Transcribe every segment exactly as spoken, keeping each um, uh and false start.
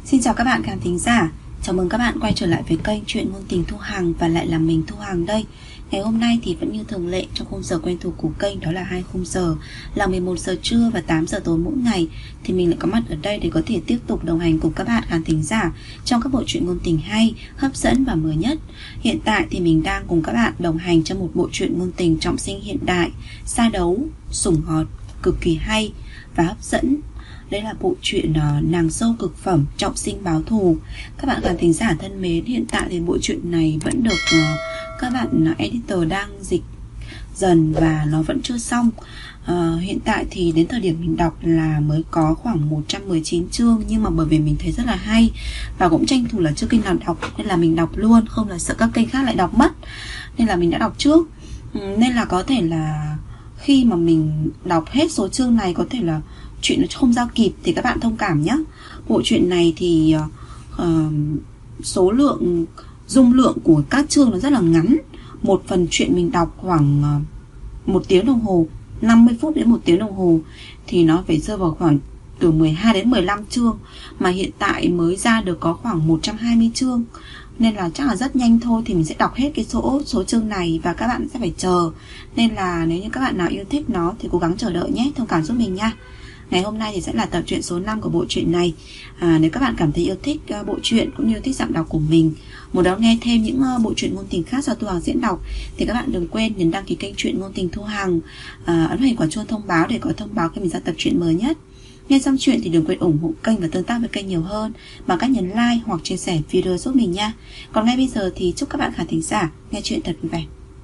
Xin chào các bạn khán thính giả. Chào mừng các bạn quay trở lại với kênh Chuyện Ngôn Tình Thu Hằng, và lại là mình Thu Hằng đây. Ngày hôm nay thì vẫn như thường lệ, trong khung giờ quen thuộc của kênh, đó là hai khung giờ là mười một giờ trưa và tám giờ tối mỗi ngày, thì mình lại có mặt ở đây để có thể tiếp tục đồng hành cùng các bạn khán thính giả trong các bộ truyện ngôn tình hay, hấp dẫn và mới nhất. Hiện tại thì mình đang cùng các bạn đồng hành trong một bộ truyện ngôn tình trọng sinh hiện đại, sa đấu, sủng hot, cực kỳ hay và hấp dẫn. Đây là bộ truyện uh, nàng dâu cực phẩm trọng sinh báo thù. Các bạn khán thính giả thân mến, hiện tại thì bộ truyện này vẫn được uh, các bạn uh, editor đang dịch dần và nó vẫn chưa xong. uh, Hiện tại thì đến thời điểm mình đọc là mới có khoảng một trăm mười chín chương, nhưng mà bởi vì mình thấy rất là hay và cũng tranh thủ là chưa kênh nào đọc nên là mình đọc luôn, không là sợ các kênh khác lại đọc mất, nên là mình đã đọc trước. um, Nên là có thể là khi mà mình đọc hết số chương này có thể là chuyện nó không ra kịp thì các bạn thông cảm nhé. Bộ truyện này thì uh, số lượng, dung lượng của các chương nó rất là ngắn. Một phần chuyện mình đọc khoảng uh, một tiếng đồng hồ, năm mươi phút đến một tiếng đồng hồ, thì nó phải rơi vào khoảng từ mười hai đến mười lăm chương. Mà hiện tại mới ra được có khoảng một trăm hai mươi chương, nên là chắc là rất nhanh thôi thì mình sẽ đọc hết cái số số chương này và các bạn sẽ phải chờ. Nên là nếu như các bạn nào yêu thích nó thì cố gắng chờ đợi nhé, thông cảm giúp mình nha. Ngày hôm nay thì sẽ là tập truyện số năm của bộ truyện này. à, Nếu các bạn cảm thấy yêu thích uh, bộ truyện cũng như yêu thích giọng đọc của mình, muốn đón nghe thêm những uh, bộ truyện ngôn tình khác do Thu Hằng diễn đọc, thì các bạn đừng quên nhấn đăng ký kênh Truyện Ngôn Tình Thu Hằng, uh, ấn hình quả chuông thông báo để có thông báo khi mình ra tập truyện mới nhất. Nghe xong chuyện thì đừng quên ủng hộ kênh và tương tác với kênh nhiều hơn bằng cách nhấn like hoặc chia sẻ video giúp mình nha. Còn ngay bây giờ thì chúc các bạn khán thính giả nghe chuyện thật vui vẻ.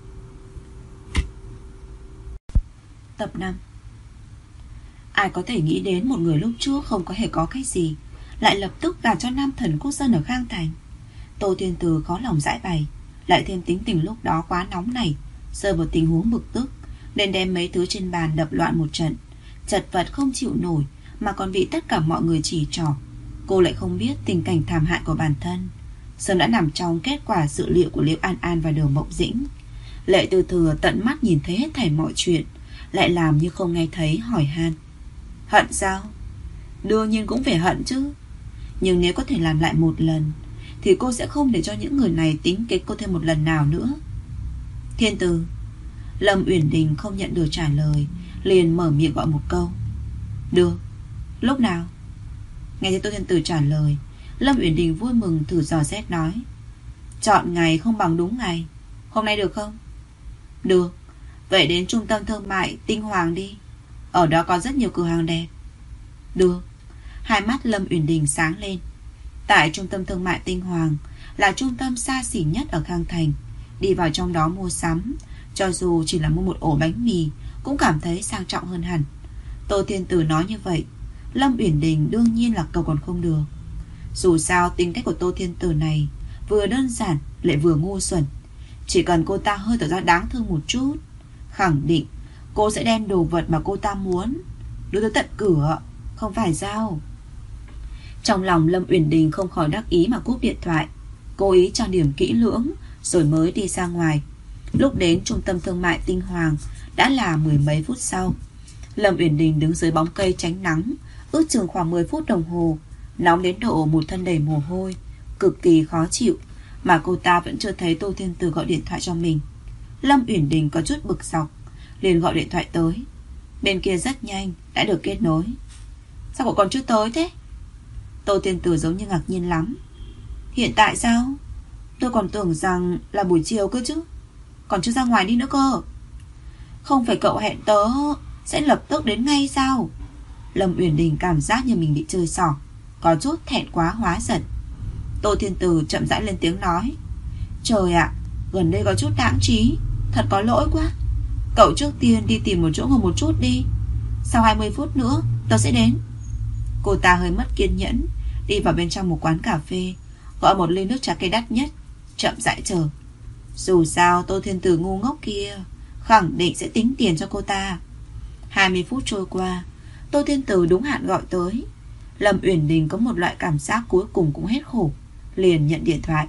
Tập năm. Ai có thể nghĩ đến một người lúc trước không có hề có cái gì lại lập tức gả cho nam thần quốc dân ở Khang Thành. Tô Thiên Từ khó lòng giải bày, lại thêm tính tình lúc đó quá nóng này, rơi vào tình huống bực tức nên đem mấy thứ trên bàn đập loạn một trận, chật vật không chịu nổi mà còn bị tất cả mọi người chỉ trỏ. Cô lại không biết tình cảnh thảm hại của bản thân sớm đã nằm trong kết quả dự liệu của Liễu An An và Đường Mộng Dĩnh. Lệ Từ Thừa tận mắt nhìn thấy hết thảy mọi chuyện, lại làm như không nghe thấy, hỏi han: hận sao? Đương nhiên cũng phải hận chứ. Nhưng nếu có thể làm lại một lần thì cô sẽ không để cho những người này tính kế cô thêm một lần nào nữa. Thiên Từ. Lâm Uyển Đình không nhận được trả lời, liền mở miệng gọi một câu: được. Lúc nào? Nghe thấy Tô Thiên Từ trả lời, Lâm Uyển Đình vui mừng thử dò xét nói: chọn ngày không bằng đúng ngày. Hôm nay được không? Được. Vậy đến trung tâm thương mại Tinh Hoàng đi, ở đó có rất nhiều cửa hàng đẹp. Được. Hai mắt Lâm Uyển Đình sáng lên. Tại trung tâm thương mại Tinh Hoàng là trung tâm xa xỉ nhất ở Khang Thành. Đi vào trong đó mua sắm, cho dù chỉ là mua một ổ bánh mì cũng cảm thấy sang trọng hơn hẳn. Tô Thiên Từ nói như vậy, Lâm Uyển Đình đương nhiên là cầu còn không được. Dù sao tính cách của Tô Thiên Từ này vừa đơn giản lại vừa ngu xuẩn. Chỉ cần cô ta hơi tỏ ra đáng thương một chút, khẳng định cô sẽ đem đồ vật mà cô ta muốn đưa tới tận cửa, không phải sao? Trong lòng Lâm Uyển Đình không khỏi đắc ý mà cúp điện thoại, cố ý trang điểm kỹ lưỡng rồi mới đi ra ngoài. Lúc đến trung tâm thương mại Tinh Hoàng đã là mười mấy phút sau. Lâm Uyển Đình đứng dưới bóng cây tránh nắng ước chừng khoảng mười phút đồng hồ, nóng đến độ một thân đầy mồ hôi, cực kỳ khó chịu, mà cô ta vẫn chưa thấy Tô Thiên Từ gọi điện thoại cho mình. Lâm Uyển Đình có chút bực dọc, liền gọi điện thoại tới. Bên kia rất nhanh đã được kết nối. Sao cậu còn chưa tới thế? Tô Thiên Từ giống như ngạc nhiên lắm. Hiện tại sao? Tôi còn tưởng rằng là buổi chiều cơ chứ, còn chưa ra ngoài đi nữa cơ. Không phải cậu hẹn tớ sẽ lập tức đến ngay sao? Lâm Uyển Đình cảm giác như mình bị chơi xỏ, có chút thẹn quá hóa giận. Tô Thiên Từ chậm rãi lên tiếng nói: trời ạ, gần đây có chút đáng trí, thật có lỗi quá. Cậu trước tiên đi tìm một chỗ ngồi một chút đi, sau hai mươi phút nữa tớ sẽ đến. Cô ta hơi mất kiên nhẫn, đi vào bên trong một quán cà phê, gọi một ly nước trà cây đắt nhất, chậm rãi chờ. Dù sao Tô Thiên Từ ngu ngốc kia khẳng định sẽ tính tiền cho cô ta. Hai mươi phút trôi qua, Tô Thiên Từ đúng hạn gọi tới. Lâm Uyển Đình có một loại cảm giác cuối cùng cũng hết khổ, liền nhận điện thoại.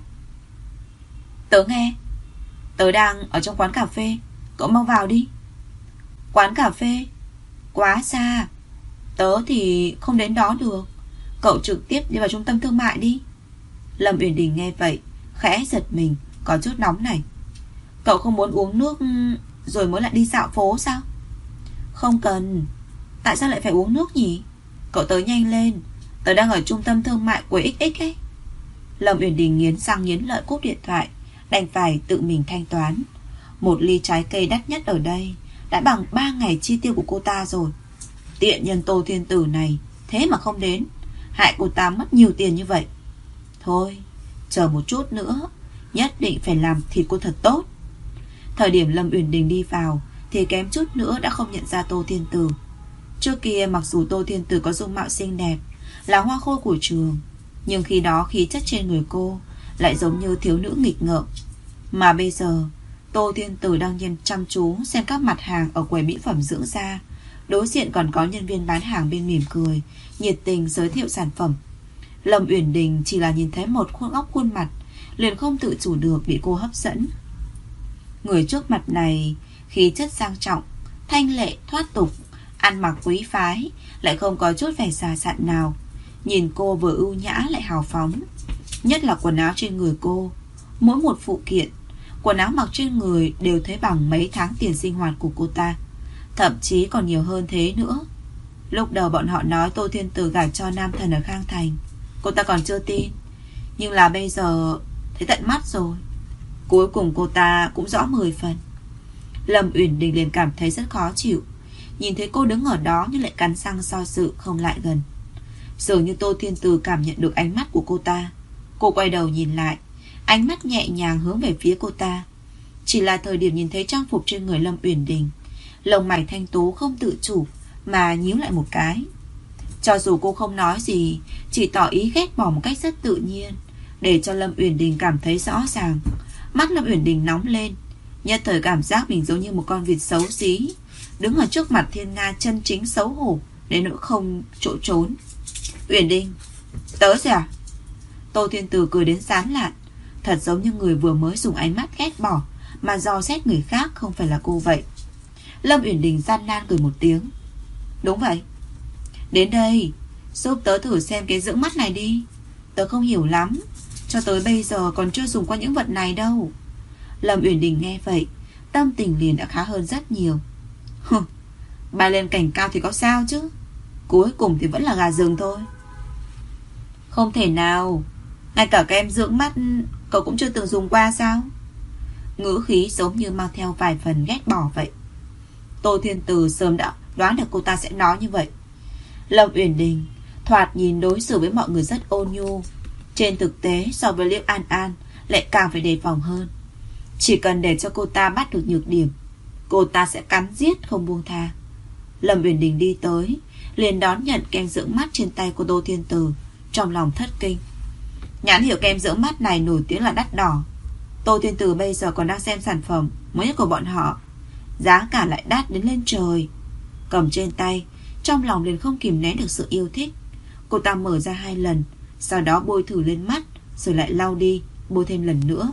Tớ nghe. Tớ đang ở trong quán cà phê, cậu mau vào đi. Quán cà phê? Quá xa, tớ thì không đến đó được. Cậu trực tiếp đi vào trung tâm thương mại đi. Lâm Uyển Đình nghe vậy khẽ giật mình, có chút nóng này. Cậu không muốn uống nước rồi mới lại đi dạo phố sao? Không cần. Tại sao lại phải uống nước nhỉ? Cậu tới nhanh lên, tớ đang ở trung tâm thương mại của ích ích ấy. Lâm Uyển Đình nghiến răng nghiến lợi cúp điện thoại, đành phải tự mình thanh toán. Một ly trái cây đắt nhất ở đây đã bằng ba ngày chi tiêu của cô ta rồi. Tiện nhân Tô Thiên Tử này thế mà không đến, hại cô ta mất nhiều tiền như vậy. Thôi, chờ một chút nữa, nhất định phải làm thịt cô thật tốt. Thời điểm Lâm Uyển Đình đi vào thì kém chút nữa đã không nhận ra Tô Thiên Tử. Trước kia mặc dù Tô Thiên Tử có dung mạo xinh đẹp, là hoa khôi của trường, nhưng khi đó khí chất trên người cô lại giống như thiếu nữ nghịch ngợm. Mà bây giờ Tô Thiên Tử đang nhìn chăm chú xem các mặt hàng ở quầy mỹ phẩm dưỡng da. Đối diện còn có nhân viên bán hàng bên mỉm cười, nhiệt tình giới thiệu sản phẩm. Lâm Uyển Đình chỉ là nhìn thấy một khuôn góc khuôn mặt, liền không tự chủ được bị cô hấp dẫn. Người trước mặt này khí chất sang trọng, thanh lệ thoát tục, ăn mặc quý phái, lại không có chút vẻ già dặn nào. Nhìn cô vừa ưu nhã lại hào phóng. Nhất là quần áo trên người cô, mỗi một phụ kiện, quần áo mặc trên người đều thấy bằng mấy tháng tiền sinh hoạt của cô ta, thậm chí còn nhiều hơn thế nữa. Lúc đầu bọn họ nói Tô Thiên Tử gả cho nam thần ở Khang Thành, cô ta còn chưa tin. Nhưng là bây giờ thấy tận mắt rồi, cuối cùng cô ta cũng rõ mười phần. Lâm Uyển Đình liền cảm thấy rất khó chịu. Nhìn thấy cô đứng ở đó nhưng lại cắn răng do dự không lại gần. Dường như Tô Thiên Tử cảm nhận được ánh mắt của cô ta. Cô quay đầu nhìn lại, ánh mắt nhẹ nhàng hướng về phía cô ta. Chỉ là thời điểm nhìn thấy trang phục trên người Lâm Uyển Đình, lông mày thanh tú không tự chủ mà nhíu lại một cái. Cho dù cô không nói gì, chỉ tỏ ý ghét bỏ một cách rất tự nhiên, để cho Lâm Uyển Đình cảm thấy rõ ràng. Mắt Lâm Uyển Đình nóng lên, nhất thời cảm giác mình giống như một con vịt xấu xí, đứng ở trước mặt thiên nga chân chính xấu hổ đến nỗi không chỗ trốn. Uyển Đình, tớ rồi à? Tô Thiên Tử cười đến sán lạn, thật giống như người vừa mới dùng ánh mắt ghét bỏ mà dò xét người khác không phải là cô vậy. Lâm Uyển Đình gian nan cười một tiếng. Đúng vậy. Đến đây, giúp tớ thử xem cái dưỡng mắt này đi. Tớ không hiểu lắm, cho tới bây giờ còn chưa dùng qua những vật này đâu. Lâm Uyển Đình nghe vậy, tâm tình liền đã khá hơn rất nhiều. Hừ, bay lên cảnh cao thì có sao chứ, cuối cùng thì vẫn là gà rừng thôi. Không thể nào, ngay cả kem dưỡng mắt cậu cũng chưa từng dùng qua sao? Ngữ khí giống như mang theo vài phần ghét bỏ vậy. Tô Thiên Tử sớm đã đoán được cô ta sẽ nói như vậy. Lâm Uyển Đình thoạt nhìn đối xử với mọi người rất ôn nhu, trên thực tế so với Liễu An An lại càng phải đề phòng hơn. Chỉ cần để cho cô ta bắt được nhược điểm, cô ta sẽ cắn giết không buông tha. Lâm Uyển Đình đi tới, liền đón nhận kem dưỡng mắt trên tay của Tô Thiên Tử, trong lòng thất kinh. Nhãn hiệu kem dưỡng mắt này nổi tiếng là đắt đỏ. Tô Thiên Tử bây giờ còn đang xem sản phẩm mới nhất của bọn họ, giá cả lại đắt đến lên trời. Cầm trên tay, trong lòng liền không kìm nén được sự yêu thích. Cô ta mở ra hai lần, sau đó bôi thử lên mắt, rồi lại lau đi, bôi thêm lần nữa.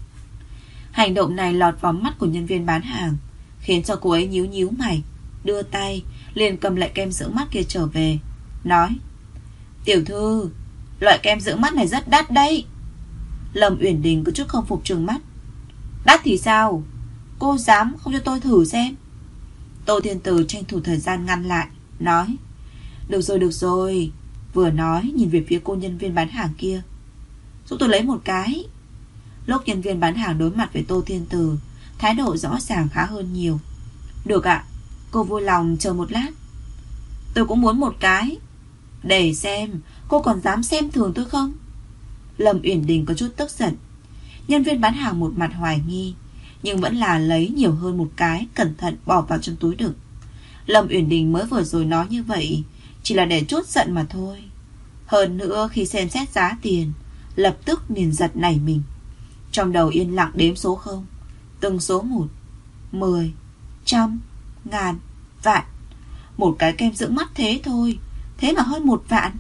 Hành động này lọt vào mắt của nhân viên bán hàng, khiến cho cô ấy nhíu nhíu mày, đưa tay liền cầm lại kem dưỡng mắt kia trở về, nói: Tiểu thư, loại kem dưỡng mắt này rất đắt đấy. Lâm Uyển Đình có chút không phục trừng mắt. Đắt thì sao? Cô dám không cho tôi thử xem? Tô Thiên Tử tranh thủ thời gian ngăn lại, nói: Được rồi, được rồi. Vừa nói nhìn về phía cô nhân viên bán hàng kia. Giúp tôi lấy một cái. Lúc nhân viên bán hàng đối mặt với Tô Thiên Tử, thái độ rõ ràng khá hơn nhiều. Được ạ, cô vui lòng chờ một lát. Tôi cũng muốn một cái. Để xem cô còn dám xem thường tôi không? Lâm Uyển Đình có chút tức giận. Nhân viên bán hàng một mặt hoài nghi, nhưng vẫn là lấy nhiều hơn một cái, cẩn thận bỏ vào trong túi đựng. Lâm Uyển Đình mới vừa rồi nói như vậy chỉ là để trút giận mà thôi. Hơn nữa khi xem xét giá tiền, lập tức liền giật nảy mình. Trong đầu yên lặng đếm số không, từng số một, mười, trăm, ngàn, vạn. Một cái kem dưỡng mắt thế thôi, thế mà hơn một vạn.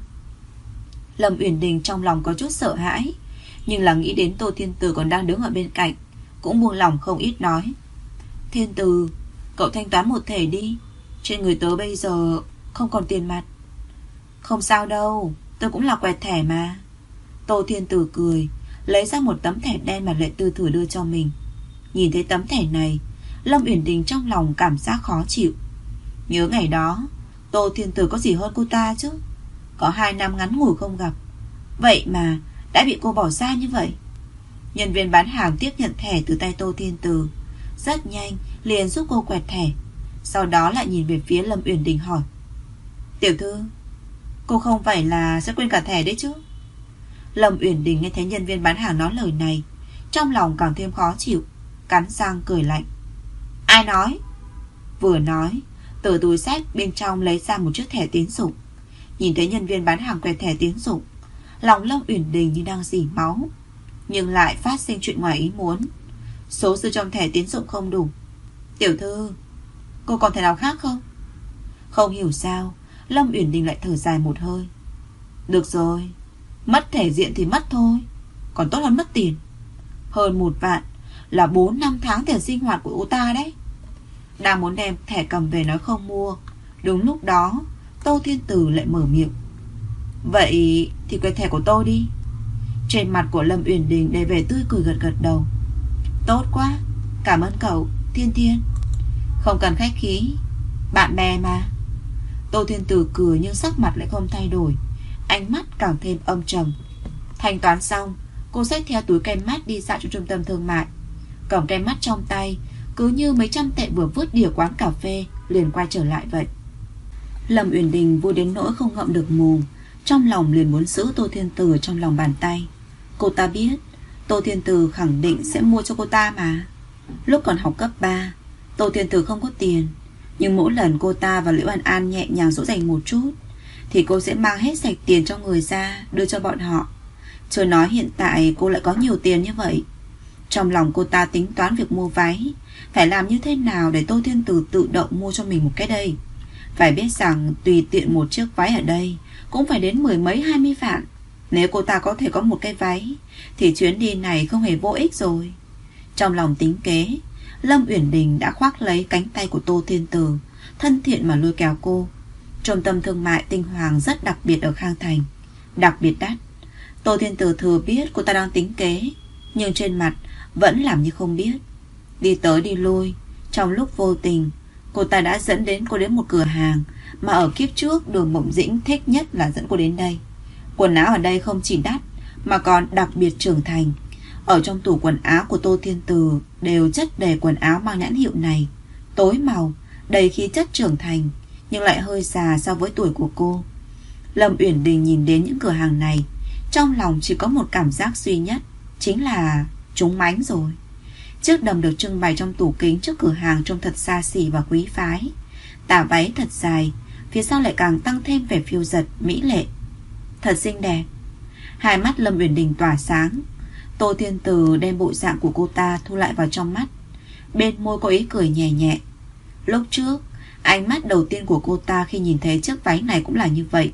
Lâm Uyển Đình trong lòng có chút sợ hãi, nhưng là nghĩ đến Tô Thiên Tử còn đang đứng ở bên cạnh, cũng buông lòng không ít, nói: Thiên Tử, cậu thanh toán một thể đi, trên người tớ bây giờ không còn tiền mặt. Không sao đâu, Tôi cũng là quẹt thẻ mà. Tô Thiên Tử cười, lấy ra một tấm thẻ đen mà Lệ Tư Thừa đưa cho mình. Nhìn thấy tấm thẻ này, Lâm Uyển Đình trong lòng cảm giác khó chịu. Nhớ ngày đó Tô Thiên Tử có gì hơn cô ta chứ. Có hai năm ngắn ngủi không gặp, vậy mà đã bị cô bỏ xa như vậy. Nhân viên bán hàng tiếp nhận thẻ từ tay Tô Thiên Tử, rất nhanh liền giúp cô quẹt thẻ. Sau đó lại nhìn về phía Lâm Uyển Đình hỏi: Tiểu thư, cô không phải là sẽ quên cả thẻ đấy chứ? Lâm Uyển Đình nghe thấy nhân viên bán hàng nói lời này, trong lòng càng thêm khó chịu, cắn răng cười lạnh: Ai nói? Vừa nói, từ túi xách bên trong lấy ra một chiếc thẻ tín dụng. Nhìn thấy nhân viên bán hàng quẹt thẻ tín dụng, lòng Lâm Uyển Đình như đang rỉ máu, nhưng lại phát sinh chuyện ngoài ý muốn. Số dư trong thẻ tín dụng không đủ. Tiểu thư, cô còn thể nào khác không? Không hiểu sao Lâm Uyển Đình lại thở dài một hơi. Được rồi, mất thể diện thì mất thôi, còn tốt hơn mất tiền. Hơn một vạn là bốn năm tháng tiền sinh hoạt của cô ta đấy. Đang muốn đem thẻ cầm về nói không mua, đúng lúc đó Tô Thiên Tử lại mở miệng: Vậy thì quẹt thẻ của tôi đi. Trên mặt của Lâm Uyển Đình đầy vẻ tươi cười, gật gật đầu. Tốt quá, cảm ơn cậu Thiên Thiên. Không cần khách khí, bạn bè mà. Tô Thiên Tử cười nhưng sắc mặt lại không thay đổi, ánh mắt càng thêm âm trầm. Thanh toán xong, cô xách theo túi kem mắt đi dạo trong trung tâm thương mại. Cầm kem mắt trong tay, cứ như mấy trăm tệ vừa vứt đỉa quán cà phê liền quay trở lại vậy. Lâm Uyển Đình vui đến nỗi không ngậm được mồm, trong lòng liền muốn giữ Tô Thiên Tử trong lòng bàn tay. Cô ta biết Tô Thiên Tử khẳng định sẽ mua cho cô ta mà. Lúc còn học cấp ba, Tô Thiên Tử không có tiền, nhưng mỗi lần cô ta và Liễu An An nhẹ nhàng dỗ dành một chút thì cô sẽ mang hết sạch tiền trong người ra đưa cho bọn họ. Chưa nói hiện tại cô lại có nhiều tiền như vậy. Trong lòng cô ta tính toán việc mua váy, phải làm như thế nào để Tô Thiên Tử tự động mua cho mình một cái đây. Phải biết rằng tùy tiện một chiếc váy ở đây cũng phải đến mười mấy hai mươi vạn. Nếu cô ta có thể có một cái váy thì chuyến đi này không hề vô ích rồi. Trong lòng tính kế, Lâm Uyển Đình đã khoác lấy cánh tay của Tô Thiên Tử, thân thiện mà lôi kéo cô. Trung tâm thương mại Tinh Hoàng rất đặc biệt ở Khang Thành, đặc biệt đắt. Tô Thiên Tử thừa biết cô ta đang tính kế, nhưng trên mặt vẫn làm như không biết. Đi tới đi lui, trong lúc vô tình, cô ta đã dẫn đến cô đến một cửa hàng mà ở kiếp trước Đường Mộng Dĩnh thích nhất là dẫn cô đến đây. Quần áo ở đây không chỉ đắt mà còn đặc biệt trưởng thành. Ở trong tủ quần áo của Tô Thiên Tử đều chất đầy quần áo mang nhãn hiệu này, tối màu, đầy khí chất trưởng thành, nhưng lại hơi già so với tuổi của cô. Lâm Uyển Đình nhìn đến những cửa hàng này, trong lòng chỉ có một cảm giác duy nhất, chính là trúng mánh rồi. Chiếc đầm được trưng bày trong tủ kính trước cửa hàng trông thật xa xỉ và quý phái. Tà váy thật dài, phía sau lại càng tăng thêm vẻ phiêu dật, mỹ lệ. Thật xinh đẹp. Hai mắt Lâm Uyển Đình tỏa sáng. Tô Thiên Tử đem bộ dạng của cô ta thu lại vào trong mắt, bên môi có ý cười nhẹ nhẹ. Lúc trước, ánh mắt đầu tiên của cô ta khi nhìn thấy chiếc váy này cũng là như vậy.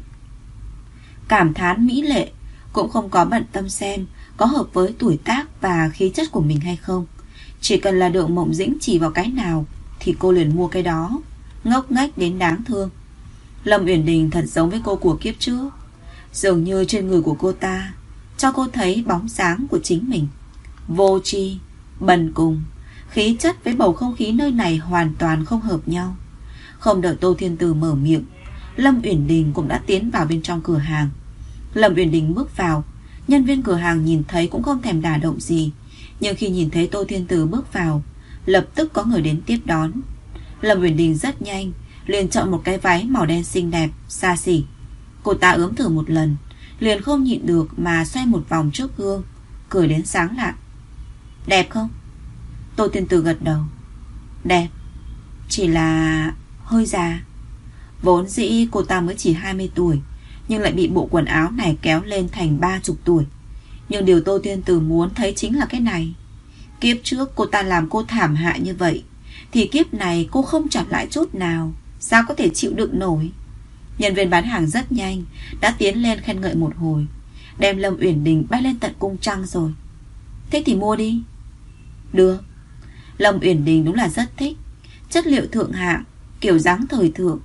Cảm thán mỹ lệ, cũng không có bận tâm xem có hợp với tuổi tác và khí chất của mình hay không. Chỉ cần là Đường Mộng Dĩnh chỉ vào cái nào thì cô liền mua cái đó, ngốc nghếch đến đáng thương. Lâm Uyển Đình thật giống với cô của kiếp trước. Dường như trên người của cô ta cho cô thấy bóng dáng của chính mình. Vô tri, bần cùng, khí chất với bầu không khí nơi này hoàn toàn không hợp nhau. Không đợi Tô Thiên Tử mở miệng, Lâm Uyển Đình cũng đã tiến vào bên trong cửa hàng. Lâm Uyển Đình bước vào, nhân viên cửa hàng nhìn thấy cũng không thèm đả động gì, nhưng khi nhìn thấy Tô Thiên Tử bước vào, lập tức có người đến tiếp đón. Lâm Uyển Đình rất nhanh liền chọn một cái váy màu đen xinh đẹp, xa xỉ. Cô ta ướm thử một lần, liền không nhịn được mà xoay một vòng trước gương, cười đến sáng lạn. Đẹp không? Tô Thiên Tử gật đầu. Đẹp, chỉ là hơi già. Vốn dĩ cô ta mới chỉ hai mươi tuổi, nhưng lại bị bộ quần áo này kéo lên thành ba mươi tuổi. Nhưng điều Tô Thiên Tử muốn thấy chính là cái này. Kiếp trước cô ta làm cô thảm hại như vậy, thì kiếp này cô không trả lại chút nào, sao có thể chịu đựng nổi. Nhân viên bán hàng rất nhanh đã tiến lên khen ngợi một hồi, đem Lâm Uyển Đình bay lên tận cung trăng rồi. Thích thì mua đi. Được. Lâm Uyển Đình đúng là rất thích. Chất liệu thượng hạng, kiểu dáng thời thượng.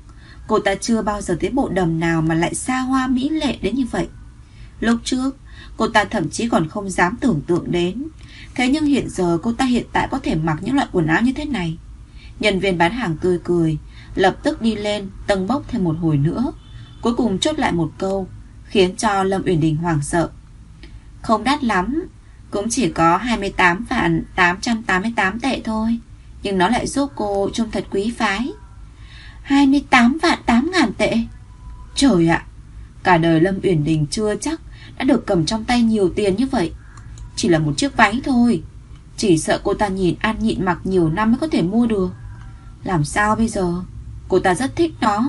Cô ta chưa bao giờ thấy bộ đầm nào mà lại xa hoa mỹ lệ đến như vậy. Lúc trước cô ta thậm chí còn không dám tưởng tượng đến. Thế nhưng hiện giờ cô ta hiện tại có thể mặc những loại quần áo như thế này. Nhân viên bán hàng tươi cười, lập tức đi lên tâng bốc thêm một hồi nữa, cuối cùng chốt lại một câu khiến cho Lâm Uyển Đình hoảng sợ. Không đắt lắm, cũng chỉ có hai mươi tám vạn tám trăm tám mươi tám tệ thôi, nhưng nó lại giúp cô trông thật quý phái. Hai mươi tám vạn tám ngàn tệ. Trời ạ, cả đời Lâm Uyển Đình chưa chắc đã được cầm trong tay nhiều tiền như vậy. Chỉ là một chiếc váy thôi, chỉ sợ cô ta nhìn ăn nhịn mặc nhiều năm mới có thể mua được. Làm sao bây giờ? Cô ta rất thích nó.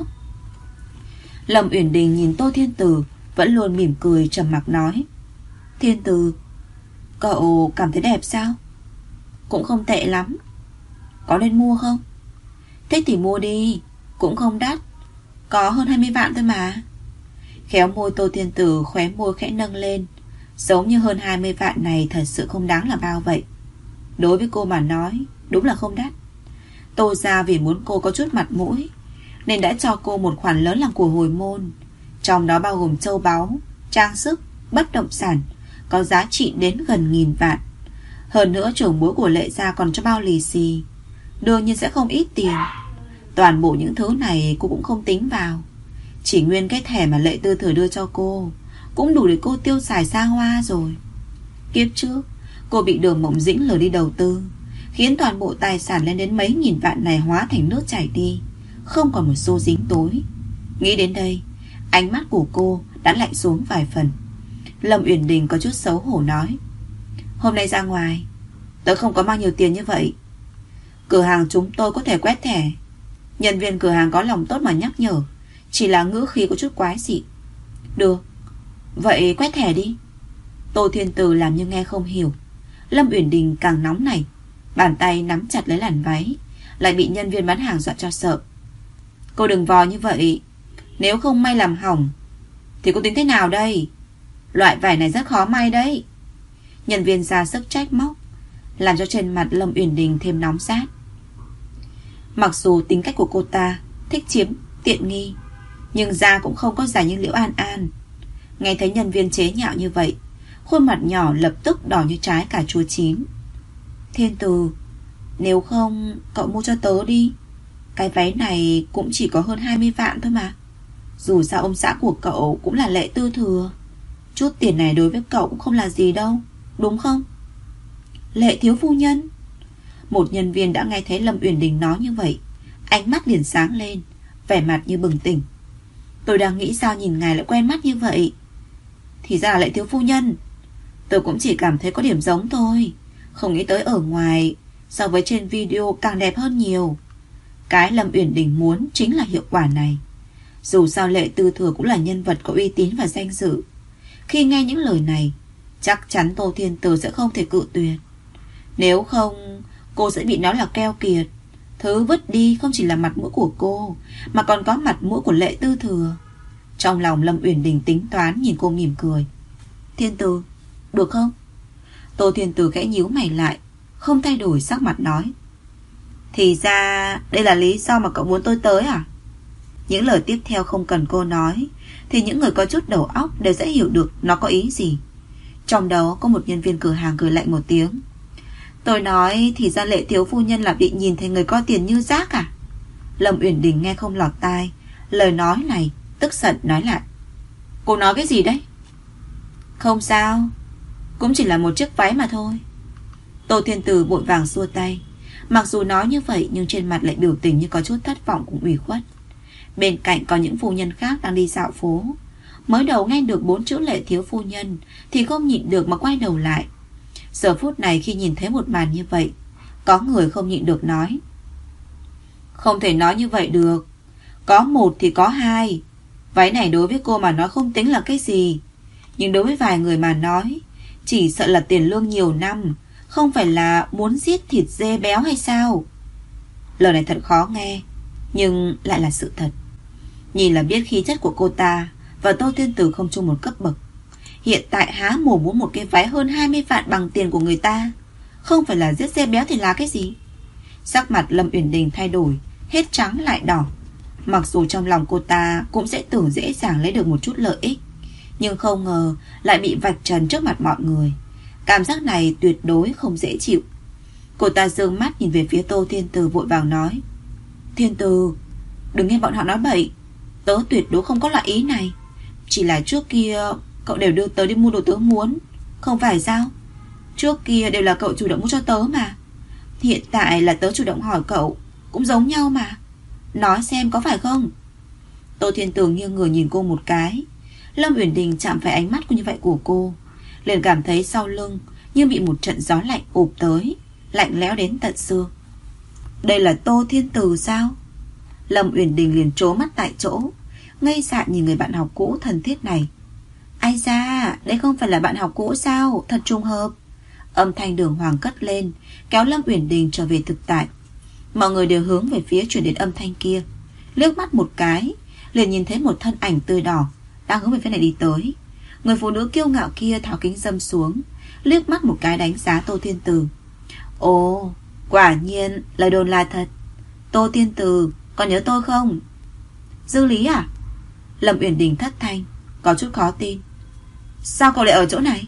Lâm Uyển Đình nhìn Tô Thiên Từ vẫn luôn mỉm cười trầm mặc nói: Thiên Từ, cậu cảm thấy đẹp sao? Cũng không tệ lắm. Có nên mua không? Thích thì mua đi, cũng không đắt, có hơn hai mươi vạn thôi mà. Khéo môi Tô Thiên Từ khóe môi khẽ nâng lên, giống như hơn hai mươi vạn này thật sự không đáng là bao vậy. Đối với cô mà nói, đúng là không đắt. Tô gia vì muốn cô có chút mặt mũi nên đã cho cô một khoản lớn làm của hồi môn, trong đó bao gồm châu báu, trang sức, bất động sản có giá trị đến gần nghìn vạn. Hơn nữa trưởng bối của Lệ gia còn cho bao lì xì, đương nhiên sẽ không ít tiền. Toàn bộ những thứ này cô cũng không tính vào. Chỉ nguyên cái thẻ mà Lệ Tư Thừa đưa cho cô cũng đủ để cô tiêu xài xa hoa rồi. Kiếp trước cô bị Đường Mộng Dĩnh lừa đi đầu tư, khiến toàn bộ tài sản lên đến mấy nghìn vạn này hóa thành nước chảy đi, không còn một xu dính tối. Nghĩ đến đây, ánh mắt của cô đã lạnh xuống vài phần. Lâm Uyển Đình có chút xấu hổ nói: Hôm nay ra ngoài, tớ không có bao nhiêu tiền như vậy. Cửa hàng chúng tôi có thể quét thẻ. Nhân viên cửa hàng có lòng tốt mà nhắc nhở, chỉ là ngữ khí có chút quái dị. Được, vậy quét thẻ đi. Tô Thiên Từ làm như nghe không hiểu. Lâm Uyển Đình càng nóng này, bàn tay nắm chặt lấy làn váy, lại bị nhân viên bán hàng dọa cho sợ. Cô đừng vò như vậy, nếu không may làm hỏng thì cô tính thế nào đây? Loại vải này rất khó may đấy. Nhân viên ra sức trách móc, làm cho trên mặt Lâm Uyển Đình thêm nóng rát. Mặc dù tính cách của cô ta thích chiếm tiện nghi, nhưng da cũng không có dài như Liễu An An. Nghe thấy nhân viên chế nhạo như vậy, khuôn mặt nhỏ lập tức đỏ như trái cà chua chín. Thiên Từ, nếu không cậu mua cho tớ đi. Cái váy này cũng chỉ có hơn hai mươi vạn thôi mà. Dù sao ông xã của cậu cũng là Lệ Tư Thừa, chút tiền này đối với cậu cũng không là gì đâu, đúng không? Lệ thiếu phu nhân. Một nhân viên đã nghe thấy Lâm Uyển Đình nói như vậy, ánh mắt liền sáng lên, vẻ mặt như bừng tỉnh. Tôi đang nghĩ sao nhìn ngài lại quen mắt như vậy. Thì ra là Lệ thiếu phu nhân. Tôi cũng chỉ cảm thấy có điểm giống thôi, không nghĩ tới ở ngoài so với trên video càng đẹp hơn nhiều. Cái Lâm Uyển Đình muốn chính là hiệu quả này. Dù sao Lệ Tư Thừa cũng là nhân vật có uy tín và danh dự. Khi nghe những lời này, chắc chắn Tô Thiên Từ sẽ không thể cự tuyệt. Nếu không, cô sẽ bị nói là keo kiệt. Thứ vứt đi không chỉ là mặt mũi của cô, mà còn có mặt mũi của Lệ Tư Thừa. Trong lòng Lâm Uyển Đình tính toán, nhìn cô mỉm cười. Thiên Từ, được không? Tô Thiên Từ khẽ nhíu mày lại, không thay đổi sắc mặt nói: Thì ra đây là lý do mà cậu muốn tôi tới à? Những lời tiếp theo không cần cô nói thì những người có chút đầu óc đều sẽ hiểu được nó có ý gì. Trong đó có một nhân viên cửa hàng cười lạnh một tiếng. Tôi nói thì ra Lệ thiếu phu nhân là bị nhìn thấy người có tiền như rác à? Lâm Uyển Đình nghe không lọt tai lời nói này, tức giận nói lại: Cô nói cái gì đấy? Không sao, cũng chỉ là một chiếc váy mà thôi. Tô Thiên Từ vội vàng xua tay. Mặc dù nói như vậy nhưng trên mặt lại biểu tình như có chút thất vọng cùng ủy khuất. Bên cạnh có những phu nhân khác đang đi dạo phố, mới đầu nghe được bốn chữ Lệ thiếu phu nhân thì không nhịn được mà quay đầu lại. Giờ phút này khi nhìn thấy một màn như vậy, có người không nhịn được nói: Không thể nói như vậy được. Có một thì có hai. Váy này đối với cô mà nói không tính là cái gì, nhưng đối với vài người mà nói, chỉ sợ là tiền lương nhiều năm, không phải là muốn giết thịt dê béo hay sao? Lời này thật khó nghe, nhưng lại là sự thật. Nhìn là biết khí chất của cô ta và Tô Thiên Từ không chung một cấp bậc. Hiện tại há mồm muốn một cái váy hơn hai mươi vạn bằng tiền của người ta, không phải là giết dê béo thì là cái gì? Sắc mặt Lâm Uyển Đình thay đổi, hết trắng lại đỏ, Mặc dù trong lòng cô ta cũng sẽ tưởng dễ dàng lấy được một chút lợi ích, nhưng không ngờ lại bị vạch trần trước mặt mọi người. Cảm giác này tuyệt đối không dễ chịu. Cô ta giương mắt nhìn về phía Tô Thiên Từ, vội vàng nói: Thiên Từ, đừng nghe bọn họ nói bậy. Tớ tuyệt đối không có loại ý này. Chỉ là trước kia cậu đều đưa tớ đi mua đồ tớ muốn, không phải sao? Trước kia đều là cậu chủ động mua cho tớ mà. Hiện tại là tớ chủ động hỏi cậu, cũng giống nhau mà. Nói xem có phải không? Tô Thiên Từ nghiêng người nhìn cô một cái. Lâm Uyển Đình chạm phải ánh mắt như vậy của cô, liền cảm thấy sau lưng như bị một trận gió lạnh ùp tới, lạnh lẽo đến tận xương. Đây là Tô Thiên Từ sao? Lâm Uyển Đình liền trố mắt tại chỗ, ngây dại nhìn người bạn học cũ thân thiết này. Ai da, đây không phải là bạn học cũ sao? Thật trùng hợp. Âm thanh Đường Hoàng cất lên, kéo Lâm Uyển Đình trở về thực tại. Mọi người đều hướng về phía chuyển đến âm thanh kia. Liếc mắt một cái, liền nhìn thấy một thân ảnh tươi đỏ đang hướng về phía này đi tới. Người phụ nữ kiêu ngạo kia tháo kính dâm xuống, liếc mắt một cái đánh giá Tô Thiên Từ. Ồ, quả nhiên lời đồn là thật. Tô Thiên Từ, còn nhớ tôi không? Dư Lý à? Lâm Uyển Đình thất thanh, có chút khó tin. Sao cậu lại ở chỗ này?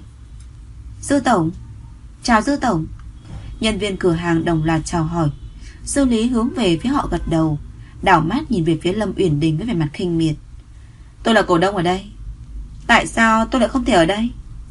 Dư Tổng. Chào Dư Tổng. Nhân viên cửa hàng đồng loạt chào hỏi. Dư Lý hướng về phía họ gật đầu, đảo mắt nhìn về phía Lâm Uyển Đình với vẻ mặt khinh miệt. Tôi là cổ đông ở đây. Tại sao tôi lại không thể ở đây?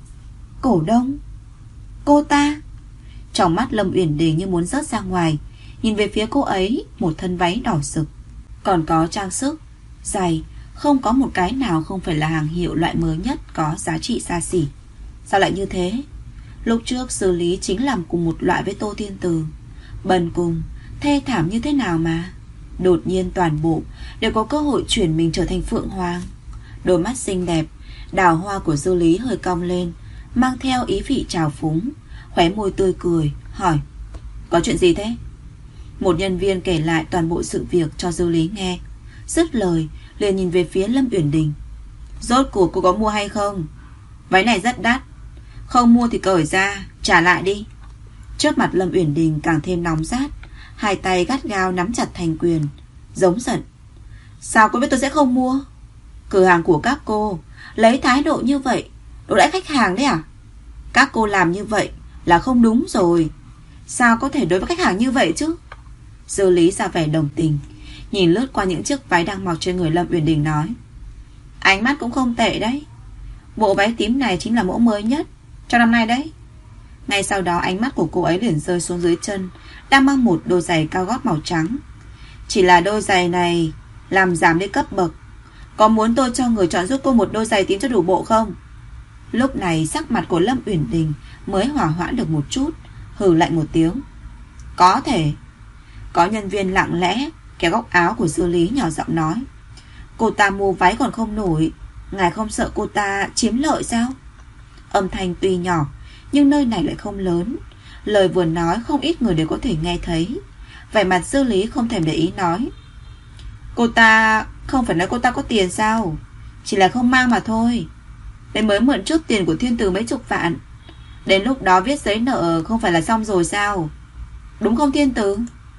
Cổ đông? Cô ta? Trong mắt Lâm Uyển Đình như muốn rớt ra ngoài, nhìn về phía cô ấy, một thân váy đỏ sực, còn có trang sức, giày, không có một cái nào không phải là hàng hiệu loại mới nhất, có giá trị xa xỉ. Sao lại như thế? Lúc trước xử lý chính làm cùng một loại với Tô Thiên Từ, bần cùng, thê thảm như thế nào mà đột nhiên toàn bộ đều có cơ hội chuyển mình trở thành Phượng Hoàng. Đôi mắt xinh đẹp, đào hoa của Dư Lý hơi cong lên, mang theo ý vị trào phúng, khóe môi tươi cười, hỏi: Có chuyện gì thế? Một nhân viên kể lại toàn bộ sự việc cho Dư Lý nghe. Dứt lời liền nhìn về phía Lâm Uyển Đình. Rốt cuộc cô có mua hay không? Váy này rất đắt, không mua thì cởi ra, trả lại đi. Trước mặt Lâm Uyển Đình càng thêm nóng rát, hai tay gắt gao nắm chặt thành quyền, giống giận. Sao cô biết tôi sẽ không mua? Cửa hàng của các cô lấy thái độ như vậy đối đãi khách hàng đấy à? Các cô làm như vậy là không đúng rồi. Sao có thể đối với khách hàng như vậy chứ? Dư Lý ra vẻ đồng tình, nhìn lướt qua những chiếc váy đang mặc trên người Lâm Uyển Đình nói: Ánh mắt cũng không tệ đấy. Bộ váy tím này chính là mẫu mới nhất cho năm nay đấy. Ngay sau đó ánh mắt của cô ấy liền rơi xuống dưới chân đang mang một đôi giày cao gót màu trắng. Chỉ là đôi giày này làm giảm đi cấp bậc. Có muốn tôi cho người chọn giúp cô một đôi giày tím cho đủ bộ không? Lúc này sắc mặt của Lâm Uyển Đình mới hòa hoãn được một chút, hừ lạnh một tiếng. Có thể. Có nhân viên lặng lẽ kéo góc áo của Dư Lý, nhỏ giọng nói: Cô ta mua váy còn không nổi, ngài không sợ cô ta chiếm lợi sao? Âm thanh tuy nhỏ, nhưng nơi này lại không lớn, lời vừa nói không ít người đều có thể nghe thấy. Vẻ mặt Dư Lý không thèm để ý nói: Cô ta không phải nói cô ta có tiền sao? Chỉ là không mang mà thôi. Đấy mới mượn trước tiền của Thiên Từ mấy chục vạn, đến lúc đó viết giấy nợ không phải là xong rồi sao? Đúng không Thiên Từ?